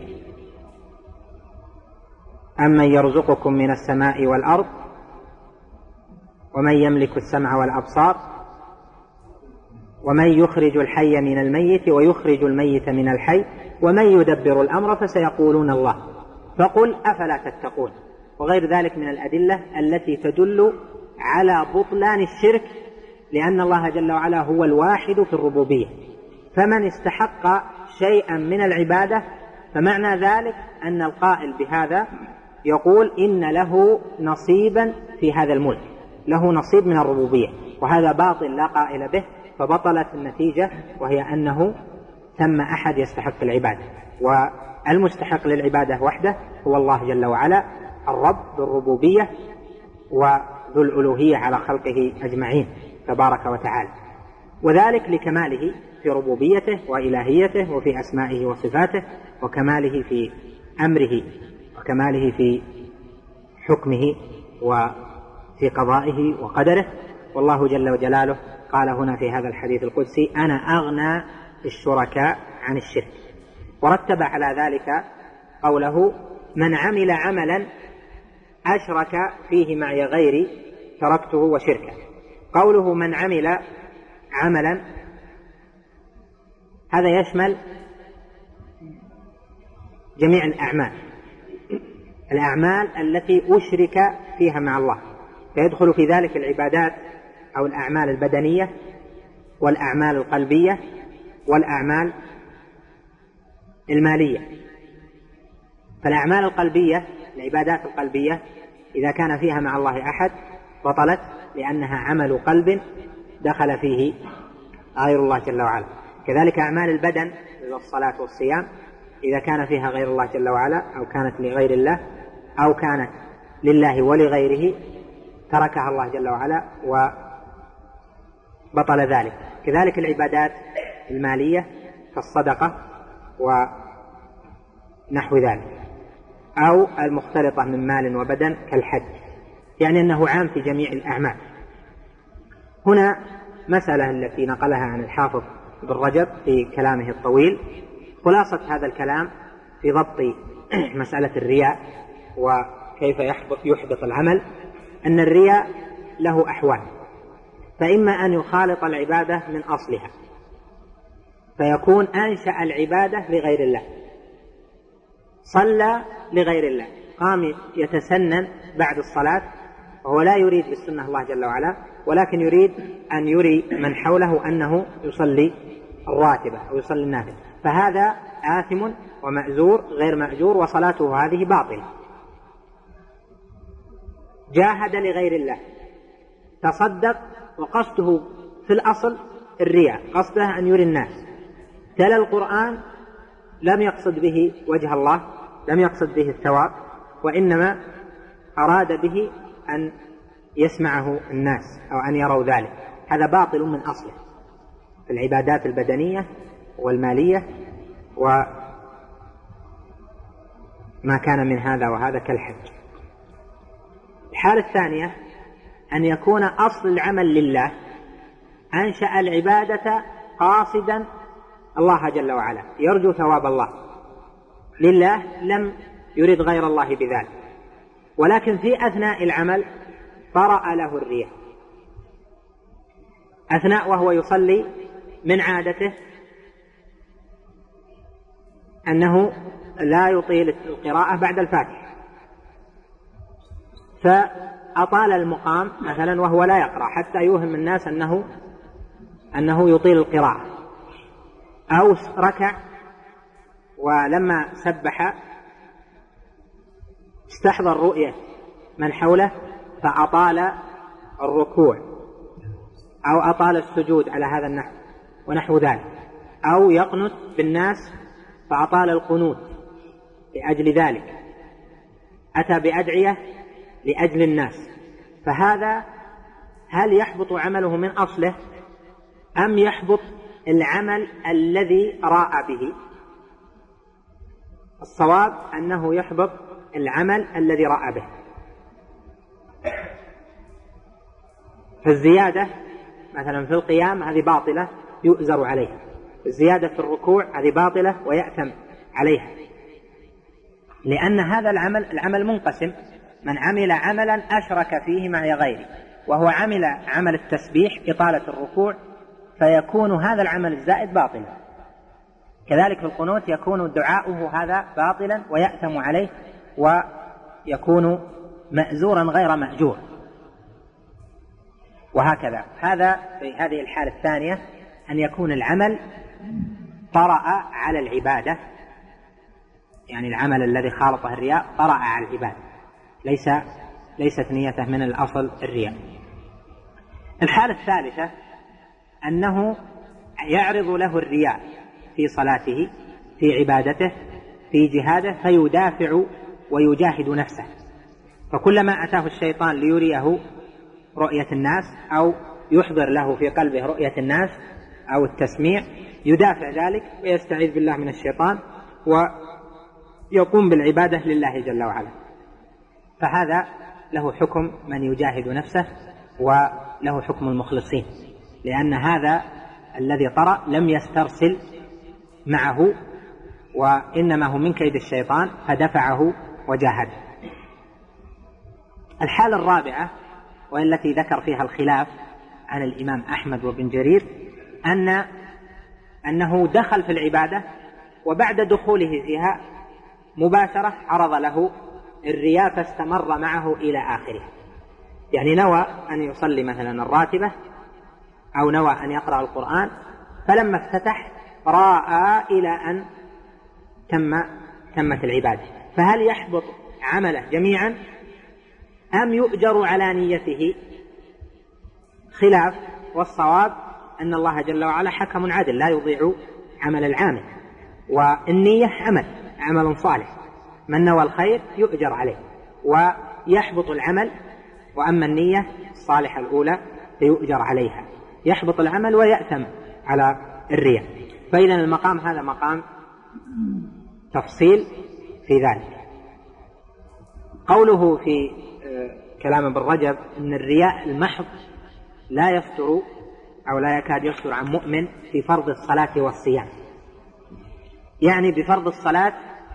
أم من يرزقكم من السماء والأرض ومن يملك السمع والأبصار ومن يخرج الحي من الميت ويخرج الميت من الحي ومن يدبر الأمر فسيقولون الله فقل أفلا تتقون، وغير ذلك من الأدلة التي تدل على بطلان الشرك، لأن الله جل وعلا هو الواحد في الربوبية، فمن استحق شيئا من العبادة فمعنى ذلك أن القائل بهذا يقول إن له نصيبا في هذا الملك، له نصيب من الربوبية، وهذا باطل لا قائل به، فبطلت النتيجة، وهي أنه ثم أحد يستحق العبادة، والمستحق للعبادة وحده هو الله جل وعلا الرب بالربوبية وذو الألوهية على خلقه أجمعين تبارك وتعالى، وذلك لكماله في ربوبيته وإلهيته وفي أسمائه وصفاته، وكماله في أمره وكماله في حكمه وفي قضائه وقدره. والله جل وجلاله قال هنا في هذا الحديث القدسي: أنا أغنى الشركاء عن الشرك، ورتب على ذلك قوله: من عمل عملا أشرك فيه معي غيري تركته وشركه. قوله من عمل عملا هذا يشمل جميع الأعمال الأعمال التي أشرك فيها مع الله، فيدخل في ذلك العبادات أو الأعمال البدنية والأعمال القلبية والأعمال المالية. فالأعمال القلبية العبادات القلبية إذا كان فيها مع الله أحد بطلت، لأنها عمل قلب دخل فيه غير الله جل وعلا. كذلك أعمال البدن الصلاة والصيام إذا كان فيها غير الله جل وعلا أو كانت لغير الله أو كانت لله ولغيره تركها الله جل وعلا وبطل ذلك. كذلك العبادات المالية كالصدقة ونحو ذلك، أو المختلطة من مال وبدن كالحج، يعني أنه عام في جميع الأعمال. هنا مسألة التي نقلها عن الحافظ بن رجب في كلامه الطويل، خلاصة هذا الكلام في ضبط مسألة الرياء وكيف يحبط العمل، أن الرياء له أحوال، فإما أن يخالط العبادة من أصلها فيكون أنشأ العبادة لغير الله، صلى لغير الله، قام يتسنن بعد الصلاة وهو لا يريد بالسنة الله جل وعلا، ولكن يريد أن يري من حوله أنه يصلي الراتبة أو يصلي النافلة، فهذا آثم ومأزور غير مأجور وصلاته هذه باطلة. جاهد لغير الله، تصدق وقصده في الأصل الرياء، قصده أن يري الناس، تلا القرآن لم يقصد به وجه الله، لم يقصد به الثواب، وإنما أراد به أن يسمعه الناس أو أن يروا ذلك، هذا باطل من أصله في العبادات البدنية والمالية وما كان من هذا وهذا كالحج. الحالة الثانية أن يكون أصل العمل لله، أنشأ العبادة قاصدا الله جل وعلا، يرجو ثواب الله لله، لم يرد غير الله بذلك، ولكن في أثناء العمل طرأ له الرياء، أثناء وهو يصلي من عادته أنه لا يطيل القراءة بعد الفاتحة، فأطال المقام مثلا وهو لا يقرأ حتى يوهم الناس أنه أنه يطيل القراءة، أو ركع ولما سبح استحضر رؤية من حوله فأطال الركوع أو أطال السجود على هذا النحو ونحو ذلك، أو يقنت بالناس فأطال القنوت لأجل ذلك، أتى بأدعية لأجل الناس، فهذا هل يحبط عمله من أصله أم يحبط العمل الذي راء به؟ الصواب أنه يحبط العمل الذي راء به. فالزيادة مثلا في القيام هذه باطلة يؤزر عليها، الزيادة في الركوع هذه باطلة ويأثم عليها، لأن هذا العمل العمل منقسم، من عمل عملا أشرك فيه معي غيري، وهو عمل عمل التسبيح إطالة الركوع فيكون هذا العمل الزائد باطلا، كذلك في القنوت يكون دعاؤه هذا باطلا ويأثم عليه ويكون مأزورا غير مأجور، وهكذا. هذا في هذه الحالة الثانية أن يكون العمل طرأ على العبادة، يعني العمل الذي خالطه الرياء طرأ على العبادة، ليس ليست نيته من الأصل الرياء. الحالة الثالثة أنه يعرض له الرياء في صلاته، في عبادته، في جهاده، فيدافع ويجاهد نفسه، فكلما أتاه الشيطان ليريه رؤية الناس أو يحضر له في قلبه رؤية الناس أو التسميع يدافع ذلك ويستعيذ بالله من الشيطان ويقوم بالعبادة لله جل وعلا، فهذا له حكم من يجاهد نفسه وله حكم المخلصين، لأن هذا الذي طرأ لم يسترسل معه وإنما هو من كيد الشيطان فدفعه وجاهد. الحالة الرابعة والتي ذكر فيها الخلاف عن الإمام أحمد وابن جرير أن أنه دخل في العبادة وبعد دخوله فيها مباشرة عرض له الرياء فاستمر معه إلى آخره، يعني نوى أن يصلي مثلا الراتبة أو نوى أن يقرأ القرآن، فلما افتتح راء إلى أن تم تمت العبادة، فهل يحبط عمله جميعا أم يؤجر على نيته؟ خلاف، والصواب أن الله جل وعلا حكم عادل لا يضيع عمل العامل، والنية عمل عمل صالح، من نوى الخير يؤجر عليه ويحبط العمل، وأما النية الصالحة الأولى فيؤجر عليها، يحبط العمل ويأثم على الرياء. فإذا المقام هذا مقام تفصيل في ذلك. قوله في كلام ابن رجب أن الرياء المحض لا يستر أو لا يكاد يستر عن مؤمن في فرض الصلاة والصيام، يعني بفرض الصلاة،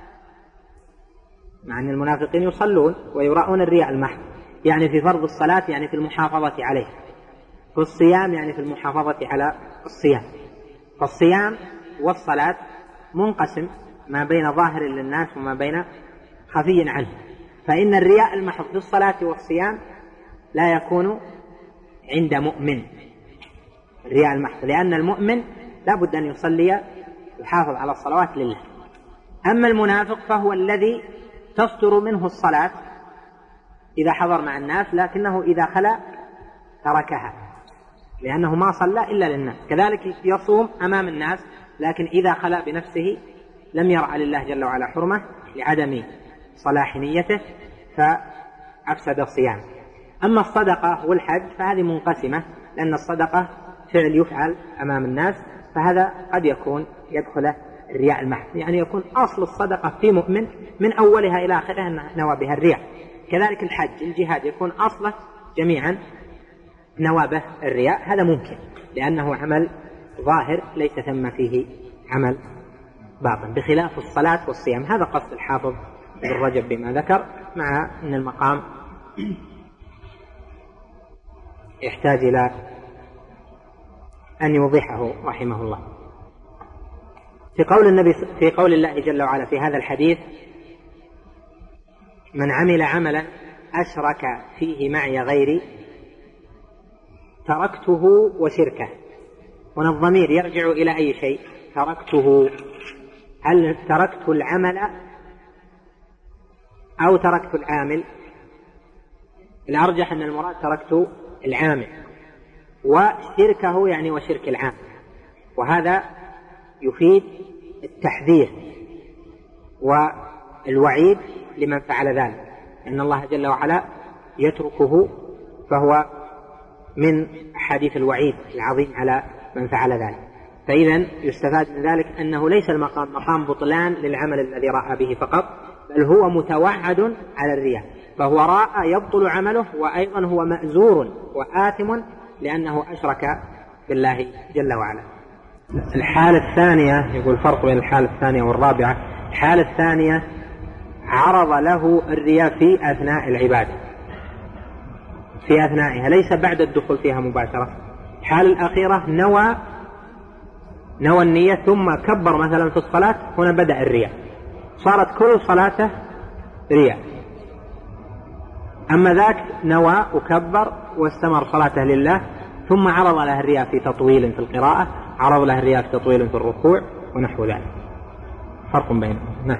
مع أن المنافقين يصلون ويراؤون الرياء المحض، يعني في فرض الصلاة يعني في المحافظة عليه، في الصيام يعني في المحافظة على الصيام. فالصيام والصلاة منقسم ما بين ظاهر للناس وما بين خفي عنه، فإن الرياء المحض في الصلاة والصيام لا يكون عند مؤمن، الرياء المحض، لأن المؤمن لا بد أن يصلي يحافظ على الصلوات لله. أما المنافق فهو الذي تصدر منه الصلاة إذا حضر مع الناس، لكنه إذا خلا تركها لأنه ما صلى إلا للناس. كذلك يصوم أمام الناس، لكن إذا خلا بنفسه لم يرع لله جل وعلا حرمة لعدم صلاح نيته فأفسد الصيام. أما الصدقة والحج فهذه منقسمة، لأن الصدقة فعل يفعل أمام الناس، فهذا قد يكون يدخل الرياء المحض، يعني يكون أصل الصدقة في مؤمن من أولها إلى آخرها نوى بها الرياء. كذلك الحج الجهاد يكون أصله جميعا نوى به الرياء، هذا ممكن لأنه عمل ظاهر ليس ثم فيه عمل باطن، بخلاف الصلاة والصيام. هذا قصد الحافظ ابن رجب بما ذكر، مع أن المقام يحتاج إلى أن يوضحه رحمه الله. في قول النبي في قول الله جل وعلا في هذا الحديث: من عمل عملا أشرك فيه معي غيري تركته وشركه. هنا الضمير يرجع إلى أي شيء؟ تركته، هل تركت العمل أو تركت العامل؟ الأرجح أن المراد تركت العامل، وشركه يعني وشرك العامل، وهذا يفيد التحذير والوعيد لمن فعل ذلك، أن الله جل وعلا يتركه، فهو من حديث الوعيد العظيم على من فعل ذلك. فإذا يستفاد من ذلك أنه ليس المقام مقام بطلان للعمل الذي رأى به فقط، بل هو متوعد على الرياء، فهو رأى يبطل عمله، وأيضا هو مأزور وآثم لأنه أشرك بالله جل وعلا. الحالة الثانية، يقول الفرق بين الحالة الثانية والرابعة: الحالة الثانية عرض له الرياء في أثناء العبادة، في أثنائها، ليس بعد الدخول فيها مباشرة. الحالة الأخيرة نوى نوى النية ثم كبر مثلا في الصلاة، هنا بدأ الرياء، صارت كل صلاته رياء. أما ذاك نوى وكبر واستمر صلاته لله، ثم عرض له الرياء في تطويل في القراءة، عرض له الرياء في تطويل في الركوع ونحو ذلك. فرق بينهم. نعم.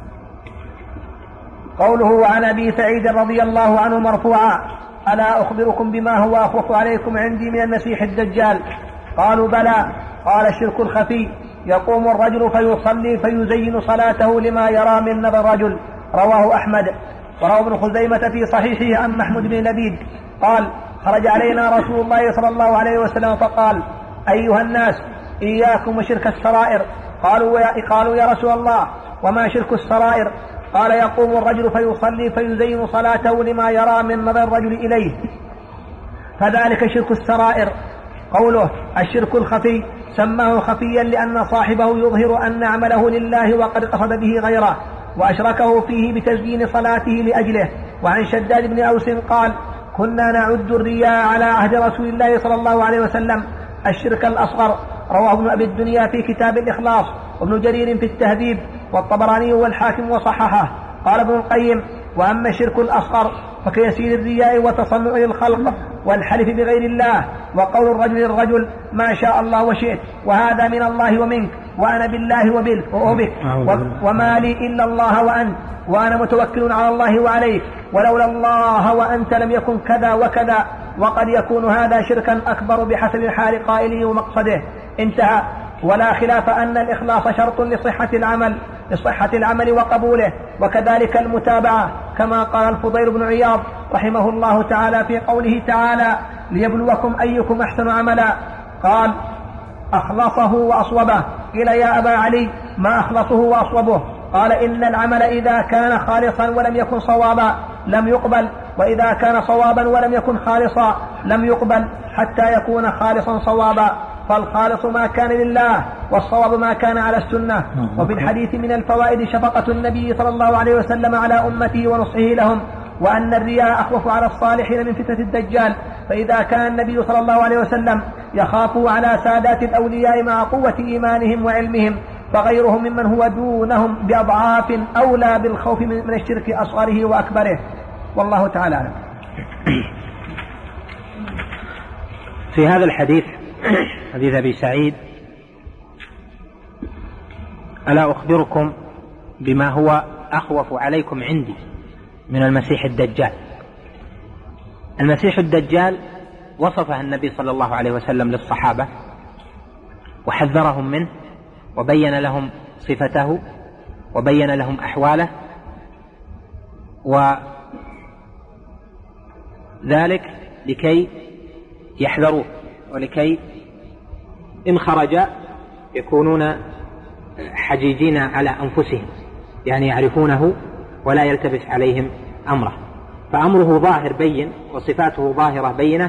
قوله عن أبي سعيد رضي الله عنه مرفوعا: ألا أخبركم بما هو أخوف عليكم عندي من المسيح الدجال؟ قالوا: بلى. قال: الشرك الخفي، يقوم الرجل فيصلي فيزين صلاته لما يرى من نظر الرجل. رواه أحمد. وروى ابن خزيمة في صحيحه عن محمود بن لبيد قال: خرج علينا رسول الله صلى الله عليه وسلم فقال: أيها الناس، إياكم وشرك السرائر. قالوا يا, قالوا يا رسول الله، وما شرك السرائر؟ قال: يقوم الرجل فيصلي فيزين صلاته لما يرى من نظر الرجل إليه، فذلك شرك السرائر. قوله الشرك الخفي سماه خفيا لأن صاحبه يظهر أن عمله لله وقد قصد به غيره، وأشركه فيه بتزيين صلاته لأجله. وعن شداد بن أوس قال: كنا نعد الرياء على عهد رسول الله صلى الله عليه وسلم الشرك الأصغر. رواه ابن أبي الدنيا في كتاب الإخلاص، وابن جرير في التهذيب، والطبراني والحاكم وصححه. قال ابن القيم: وأما الشرك الأصغر فكيسير الرياء وتصنع للخلق والحلف بغير الله وقول الرجل للرجل ما شاء الله وشئت، وهذا من الله ومنك، وأنا بالله وبك، وما لي إلا الله وأنت، وأنا متوكل على الله وعليك، ولولا الله وأنت لم يكن كذا وكذا. وقد يكون هذا شركا أكبر بحسب حال قائله ومقصده. انتهى. ولا خلاف أن الإخلاص شرط لصحة العمل لصحة العمل وقبوله، وكذلك المتابعة، كما قال الفضيل بن عياض رحمه الله تعالى في قوله تعالى ليبلوكم أيكم أحسن عملا، قال أخلصه وأصوبه. قيل يا أبا علي ما أخلصه وأصوبه؟ قال إن العمل إذا كان خالصا ولم يكن صوابا لم يقبل، وإذا كان صوابا ولم يكن خالصا لم يقبل حتى يكون خالصا صوابا. فالخالص ما كان لله، والصواب ما كان على السنة. وفي الحديث من الفوائد شفقة النبي صلى الله عليه وسلم على أمته ونصحه لهم، وأن الرياء أخوف على الصالحين من فتنة الدجال. فإذا كان النبي صلى الله عليه وسلم يخاف على سادات الأولياء مع قوة إيمانهم وعلمهم، فغيرهم ممن هو دونهم بأضعاف أولى بالخوف من الشرك أصغره وأكبره. والله تعالى أعلم. في هذا الحديث حديث أبي سعيد: ألا أخبركم بما هو أخوف عليكم عندي من المسيح الدجال. المسيح الدجال وصفه النبي صلى الله عليه وسلم للصحابة وحذرهم منه، وبين لهم صفته وبين لهم أحواله، وذلك لكي يحذروه، ولكي إن خرج يكونون حجيجين على أنفسهم، يعني يعرفونه ولا يلتبس عليهم أمره. فأمره ظاهر بين، وصفاته ظاهرة بينة،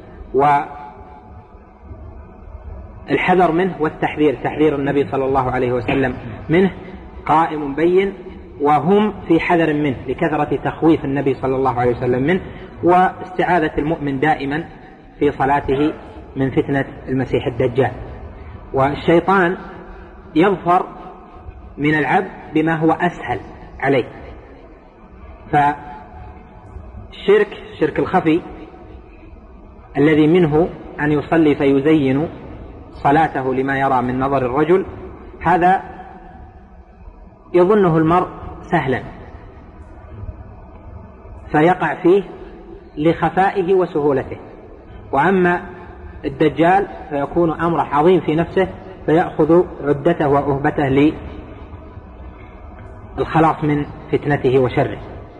والحذر منه والتحذير، تحذير النبي صلى الله عليه وسلم منه قائم بين، وهم في حذر منه لكثرة تخويف النبي صلى الله عليه وسلم منه، واستعاذة المؤمن دائما في صلاته من فتنة المسيح الدجال. والشيطان يظفر من العبد بما هو أسهل عليه. فالشرك شرك الخفي الذي منه أن يصلي فيزين صلاته لما يرى من نظر الرجل، هذا يظنه المرء سهلا فيقع فيه لخفائه وسهولته. وأما الدجال فيكون أمره عظيم في نفسه، فيأخذ عدته وأهبته للخلاص من فتنته وشره.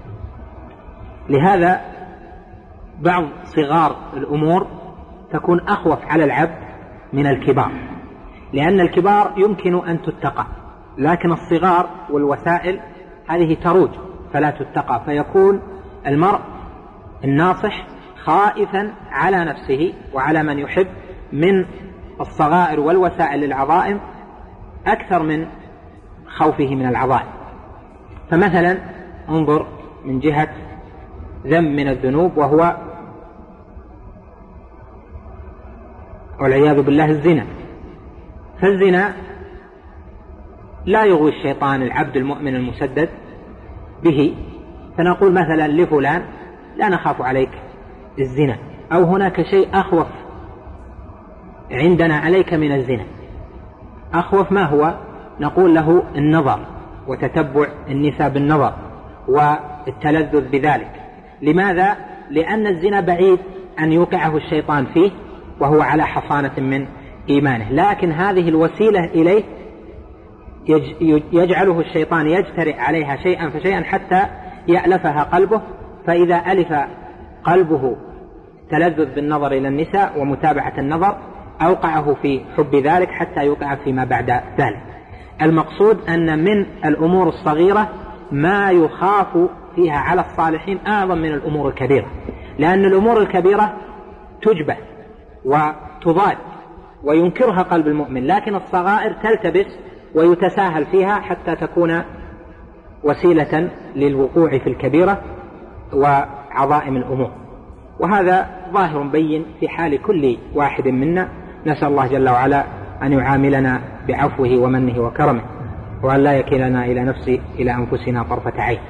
لهذا بعض صغار الأمور تكون أخوف على العبد من الكبار، لأن الكبار يمكن أن تتقى، لكن الصغار والوسائل هذه تروج فلا تتقى، فيكون المرء الناصح خائفا على نفسه وعلى من يحب من الصغائر والوسائل للعظائم أكثر من خوفه من العظائم. فمثلا انظر من جهة ذنب من الذنوب، وهو والعياذ بالله الزنا. فالزنا لا يغوي الشيطان العبد المؤمن المسدد به، فنقول مثلا لفلان لا نخاف عليك الزنا، أو هناك شيء أخوف عندنا عليك من الزنا. أخوف ما هو؟ نقول له النظر وتتبع النساء بالنظر والتلذذ بذلك. لماذا؟ لأن الزنا بعيد أن يوقعه الشيطان فيه وهو على حصانة من إيمانه، لكن هذه الوسيلة إليه يجعله الشيطان يجترئ عليها شيئا فشيئا حتى يألفها قلبه، فإذا ألف قلبه تلذذ بالنظر إلى النساء ومتابعة النظر أوقعه في حب ذلك حتى يوقع فيما بعد ذلك. المقصود أن من الأمور الصغيرة ما يخاف فيها على الصالحين أعظم من الأمور الكبيرة، لأن الأمور الكبيرة تجبه وتضاد وينكرها قلب المؤمن، لكن الصغائر تلتبس ويتساهل فيها حتى تكون وسيلة للوقوع في الكبيرة وعظائم الأمور. وهذا ظاهر بين في حال كل واحد منا. نسأل الله جل وعلا أن يعاملنا بعفوه ومنه وكرمه، وأن لا يكلنا إلى نفسه إلى أنفسنا طرفة عين.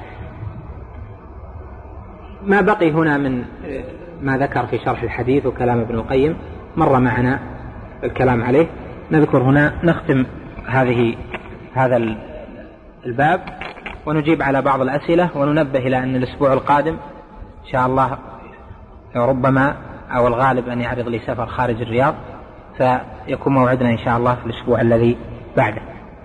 ما بقي هنا من ما ذكر في شرح الحديث وكلام ابن القيم مر معنا الكلام عليه. نذكر هنا نختم هذه هذا الباب ونجيب على بعض الأسئلة، وننبه إلى أن الأسبوع القادم إن شاء الله ربما أو الغالب أن يعرض لي سفر خارج الرياض، فيكون موعدنا إن شاء الله في الأسبوع الذي بعده.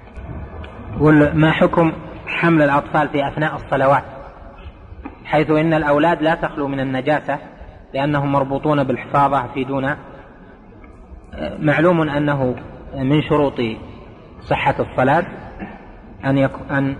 ما حكم حمل الأطفال في أثناء الصلوات، حيث إن الأولاد لا تخلو من النجاسة لأنهم مربوطون بالحفاظة في دون. معلوم أنه من شروط صحة الصلاة أن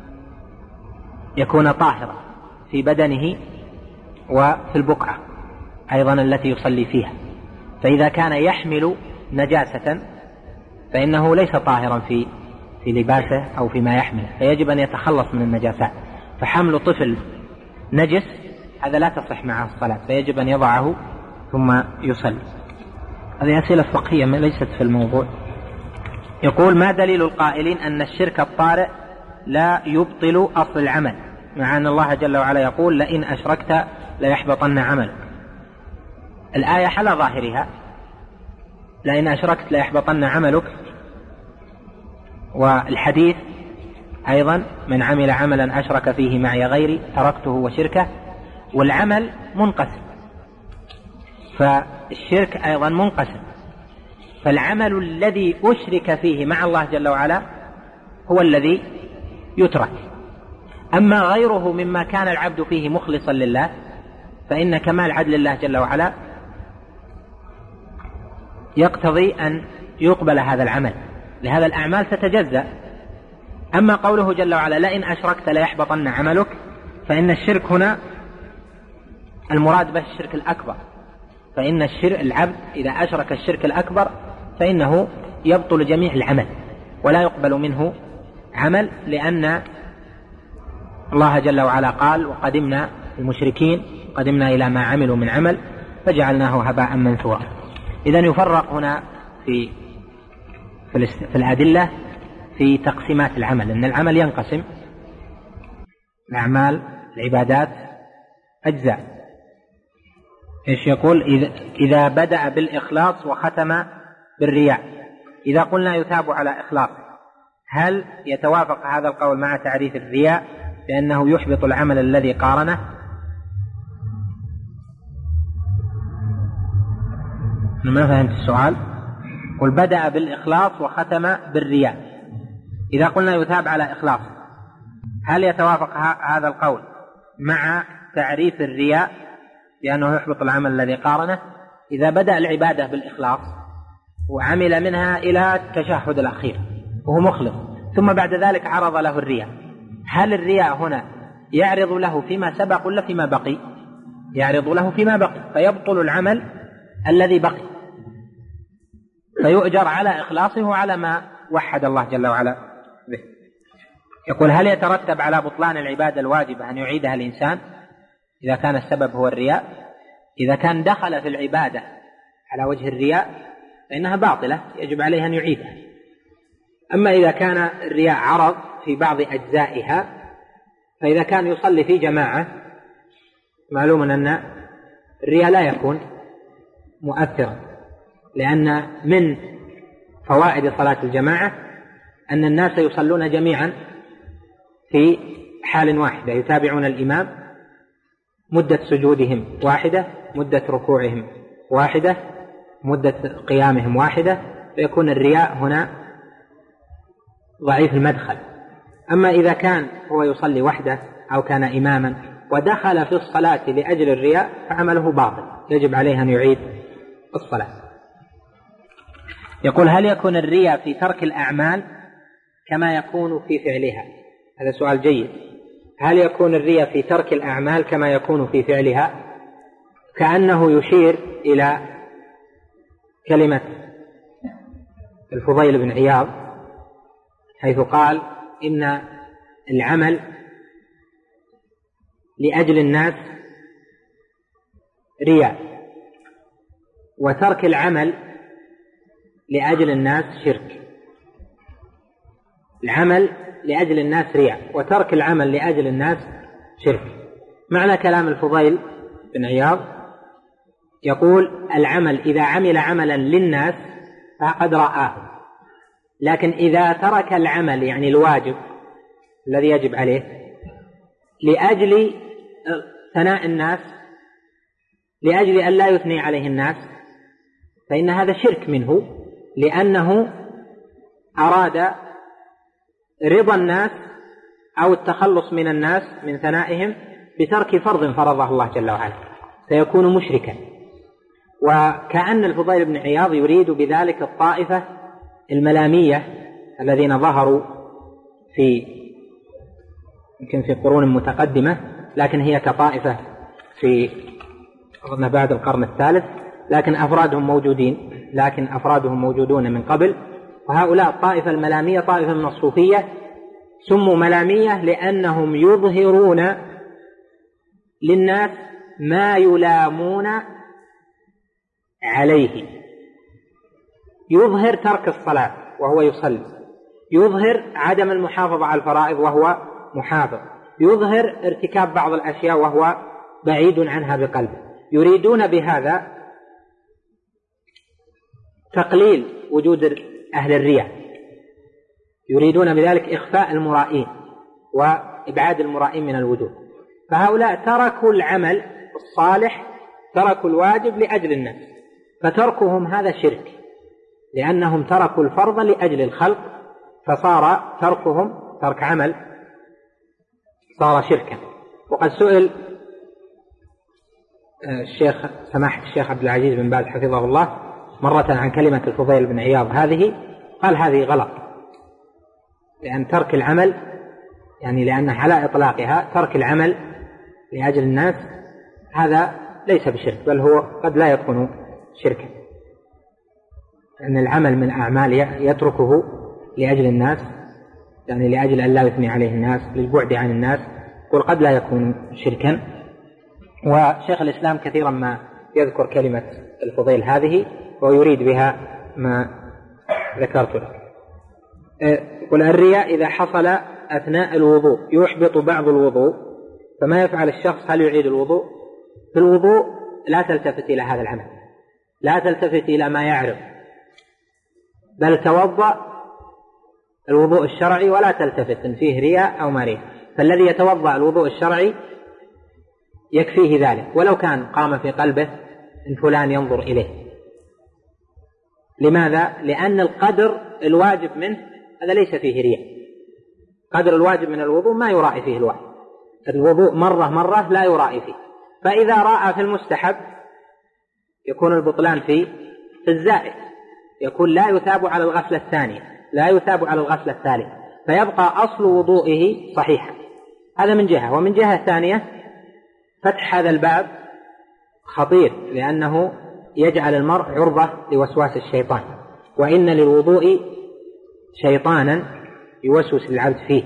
يكون طاهرا في بدنه وفي البقعة أيضا التي يصلي فيها، فإذا كان يحمل نجاسة فإنه ليس طاهرا في في لباسه أو فيما يحمله، فيجب أن يتخلص من النجاسات. فحمل طفل نجس هذا لا تصح معه الصلاة، فيجب أن يضعه ثم يصلي. هذه أسئلة فقهية ليست في الموضوع. يقول: ما دليل القائلين أن الشرك الطارئ لا يبطل أصل العمل، مع أن الله جل وعلا يقول: لئن أشركت ليحبطن عملك. الآية على ظاهرها لئن أشركت ليحبطن عملك، والحديث أيضا: من عمل عملا أشرك فيه معي غيري تركته وشركه. والعمل منقسم، فالشرك أيضا منقسم، فالعمل الذي أشرك فيه مع الله جل وعلا هو الذي يترك. أما غيره مما كان العبد فيه مخلصا لله فإن كمال عدل الله جل وعلا يقتضي أن يقبل هذا العمل، لهذا الأعمال تتجزأ. أما قوله جل وعلا: لئن أشركت ليحبطن عملك، فإن الشرك هنا المراد به الشرك الأكبر، فإن الشرك العبد إذا أشرك الشرك الأكبر فإنه يبطل جميع العمل ولا يقبل منه عمل، لأن الله جل وعلا قال: وقدمنا المشركين قدمنا إلى ما عملوا من عمل فجعلناه هباء منثورا. إذن يفرق هنا في في الأدلة في تقسيمات العمل، أن العمل ينقسم الأعمال العبادات أجزاء. إيش يقول؟ إذا بدأ بالإخلاص وختم بالرياء، إذا قلنا يثاب على إخلاص، هل يتوافق هذا القول مع تعريف الرياء بأنه يحبط العمل الذي قارنه؟ أنا ما فهمت السؤال. قل بدأ بالإخلاص وختم بالرياء، إذا قلنا يثاب على إخلاص، هل يتوافق هذا القول مع تعريف الرياء بأنه يحبط العمل الذي قارنه؟ إذا بدأ العبادة بالإخلاص وعمل منها إلى التشهد الأخير وهو مخلص، ثم بعد ذلك عرض له الرياء، هل الرياء هنا يعرض له فيما سبق ولا فيما بقي؟ يعرض له فيما بقي، فيبطل العمل الذي بقي، فيؤجر على إخلاصه وعلى ما وحد الله جل وعلا به. يقول: هل يترتب على بطلان العبادة الواجبة أن يعيدها الإنسان إذا كان السبب هو الرياء؟ إذا كان دخل في العبادة على وجه الرياء فإنها باطلة، يجب عليه أن يعيدها. أما إذا كان الرياء عرض في بعض أجزائها، فإذا كان يصلي في جماعة، معلوم أن الرياء لا يكون مؤثرا، لأن من فوائد صلاة الجماعة أن الناس يصلون جميعا في حال واحدة، يتابعون الإمام، مدة سجودهم واحدة، مدة ركوعهم واحدة، مدة قيامهم واحدة، فيكون الرياء هنا ضعيف المدخل. أما إذا كان هو يصلي وحده أو كان إماما ودخل في الصلاة لأجل الرياء فعمله باطل، يجب عليه أن يعيد الصلاة. يقول: هل يكون الرياء في ترك الأعمال كما يكون في فعلها؟ هذا سؤال جيد. هل يكون الرياء في ترك الأعمال كما يكون في فعلها؟ كأنه يشير إلى كلمة الفضيل بن عياض حيث قال: إن العمل لأجل الناس رياء، وترك العمل لأجل الناس شرك. العمل لأجل الناس رياء، وترك العمل لأجل الناس شرك. معنى كلام الفضيل بن عياض يقول العمل إذا عمل عملا للناس فقد رآه، لكن إذا ترك العمل يعني الواجب الذي يجب عليه لأجل ثناء الناس، لأجل أن لا يثني عليه الناس، فإن هذا شرك منه، لأنه أراد رضا الناس أو التخلص من الناس من ثنائهم بترك فرض فرضه الله جل وعلا، فيكون مشركا. وكأن الفضيل بن عياض يريد بذلك الطائفة الملامية الذين ظهروا في يمكن في قرون متقدمة، لكن هي كطائفة في بعد القرن الثالث، لكن أفرادهم موجودين لكن أفرادهم موجودون من قبل. وهؤلاء الطائفة الملامية طائفة من الصوفية، سموا ملامية لأنهم يظهرون للناس ما يلامون عليه. يظهر ترك الصلاة وهو يصلي، يظهر عدم المحافظة على الفرائض وهو محافظ، يظهر ارتكاب بعض الأشياء وهو بعيد عنها بقلبه. يريدون بهذا تقليل وجود أهل الرياء، يريدون بذلك إخفاء المرائين وإبعاد المرائين من الوجود. فهؤلاء تركوا العمل الصالح، تركوا الواجب لأجل الناس، فتركهم هذا شرك، لأنهم تركوا الفرض لأجل الخلق، فصار تركهم ترك عمل صار شركا. وقد سئل الشيخ سماحة الشيخ عبد العزيز بن باز حفظه الله مرة عن كلمة الفضيل بن عياض هذه، قال هذه غلط، لأن ترك العمل يعني لأنها على إطلاقها ترك العمل لأجل الناس هذا ليس بشرك، بل هو قد لا يكون شركا، أن العمل من أعمال يتركه لأجل الناس، يعني لأجل أن لا يثني عليه الناس، للبعد عن الناس، قل قد لا يكون شركا. وشيخ الإسلام كثيرا ما يذكر كلمة الفضيل هذه ويريد بها ما ذكرت له. قل الرياء إذا حصل أثناء الوضوء يحبط بعض الوضوء، فما يفعل الشخص؟ هل يعيد الوضوء؟ في الوضوء لا تلتفت إلى هذا العمل، لا تلتفت إلى ما يعرض، بل توضأ الوضوء الشرعي ولا تلتفت إن فيه رياء أو ما رياء. فالذي يتوضأ الوضوء الشرعي يكفيه ذلك، ولو كان قام في قلبه إن فلان ينظر إليه. لماذا؟ لأن القدر الواجب منه هذا ليس فيه رياء. قدر الواجب من الوضوء ما يراعي فيه الواحد، الوضوء مرة مرة لا يراعي فيه. فإذا رأى في المستحب يكون البطلان في الزائد، يكون لا يثاب على الغسلة الثانية، لا يثاب على الغسلة الثالثة، فيبقى أصل وضوئه صحيحا. هذا من جهة. ومن جهة ثانية فتح هذا الباب خطير، لأنه يجعل المرء عرضة لوسواس الشيطان، وإن للوضوء شيطانا يوسوس العبد فيه،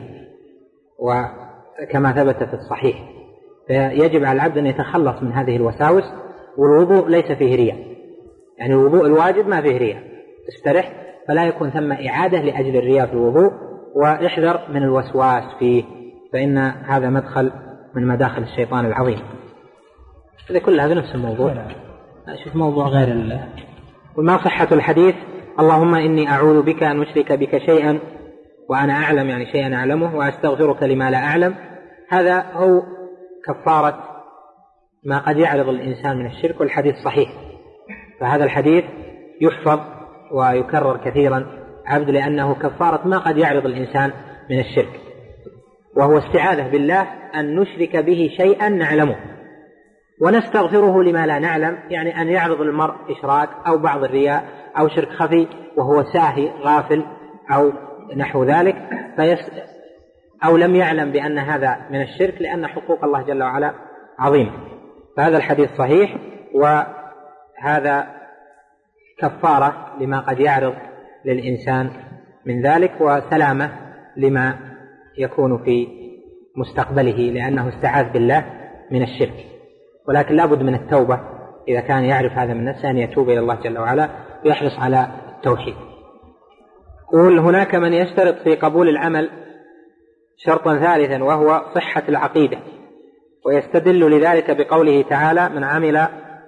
وكما ثبت في الصحيح. فيجب على العبد أن يتخلص من هذه الوساوس. والوضوء ليس فيه رياء، يعني الوضوء الواجب ما فيه رياء، استرح، فلا يكون ثم إعادة لأجل الرياء في الوضوء. واحذر من الوسواس فيه، فإن هذا مدخل من مداخل الشيطان العظيم. هذا كل هذا نفس الموضوع، شوف موضوع غير الله. وما صحة الحديث اللهم إني أعوذ بك أن أشرك بك شيئا وأنا أعلم، يعني شيئا أعلمه، وأستغفرك لما لا أعلم. هذا هو كفارة ما قد يعرض الإنسان من الشرك، والحديث صحيح. فهذا الحديث يحفظ ويكرر كثيرا عبد، لأنه كفارة ما قد يعرض الإنسان من الشرك، وهو استعاذة بالله أن نشرك به شيئا نعلمه ونستغفره لما لا نعلم، يعني أن يعرض المرء إشراك أو بعض الرياء أو شرك خفي وهو ساهي غافل أو نحو ذلك، فيس أو لم يعلم بأن هذا من الشرك، لأن حقوق الله جل وعلا عظيمة. فهذا الحديث صحيح، وهذا كفارة لما قد يعرض للإنسان من ذلك، وسلامة لما يكون في مستقبله، لأنه استعاذ بالله من الشرك. ولكن لا بد من التوبة إذا كان يعرف هذا من نفسه، أن يتوب إلى الله جل وعلا ويحرص على التوحيد. قول هناك من يشترط في قبول العمل شرطا ثالثا وهو صحة العقيدة، ويستدل لذلك بقوله تعالى من عمل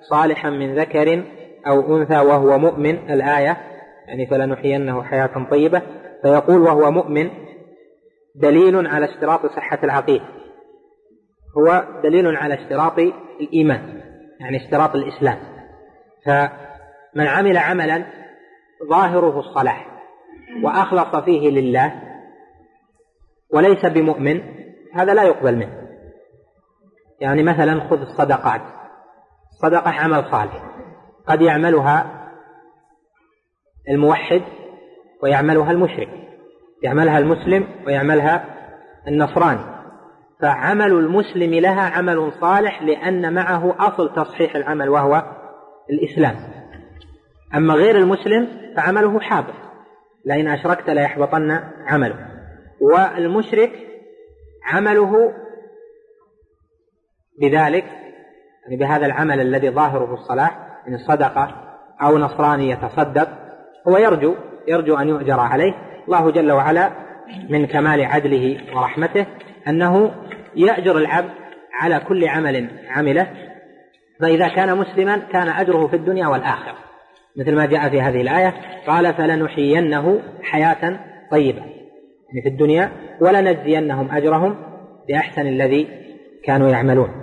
صالحا من ذكر أو أنثى وهو مؤمن، الآية يعني فلنحيينه حياة طيبة، فيقول وهو مؤمن دليل على اشتراط صحة العقيدة، هو دليل على اشتراط الإيمان يعني اشتراط الإسلام. فمن عمل عملا ظاهره الصلاح وأخلص فيه لله وليس بمؤمن هذا لا يقبل منه. يعني مثلا خذ الصدقات، الصدقة عمل صالح قد يعملها الموحد ويعملها المشرك، يعملها المسلم ويعملها النصراني، فعمل المسلم لها عمل صالح لأن معه أصل تصحيح العمل وهو الإسلام. أما غير المسلم فعمله حابط، لئن أشركت لا يحبطن عمله. والمشرك عمله بذلك يعني بهذا العمل الذي ظاهره الصلاح من الصدقة أو نصراني يتصدق هو يرجو يرجو أن يؤجر عليه. الله جل وعلا من كمال عدله ورحمته أنه يأجر العبد على كل عمل عمله، فإذا كان مسلما كان أجره في الدنيا والآخرة، مثل ما جاء في هذه الآية قال فلنحيينه حياة طيبة يعني في الدنيا ولنجزينهم أجرهم بأحسن الذي كانوا يعملون.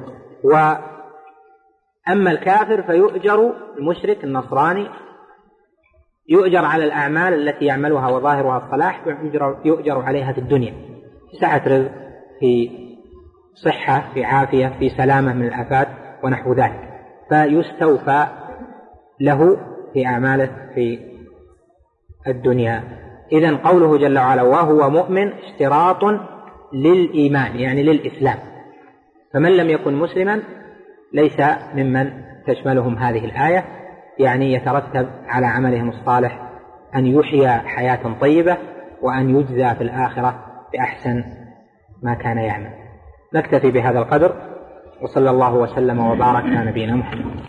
وأما الكافر فيؤجر، المشرك النصراني يؤجر على الأعمال التي يعملها وظاهرها الصلاح، يؤجر عليها في الدنيا في سعة رزق، في صحة، في عافية، في سلامة من الآفات ونحو ذلك، فيستوفى له في أعماله في الدنيا. إذن قوله جل وعلا وهو مؤمن اشتراط للإيمان يعني للإسلام، فمن لم يكن مسلما ليس ممن تشملهم هذه الآية، يعني يترتب على عملهم الصالح أن يحيى حياة طيبة وأن يجزى في الآخرة بأحسن ما كان يعمل. نكتفي بهذا القدر، وصلى الله وسلم وبارك على نبينا محمد.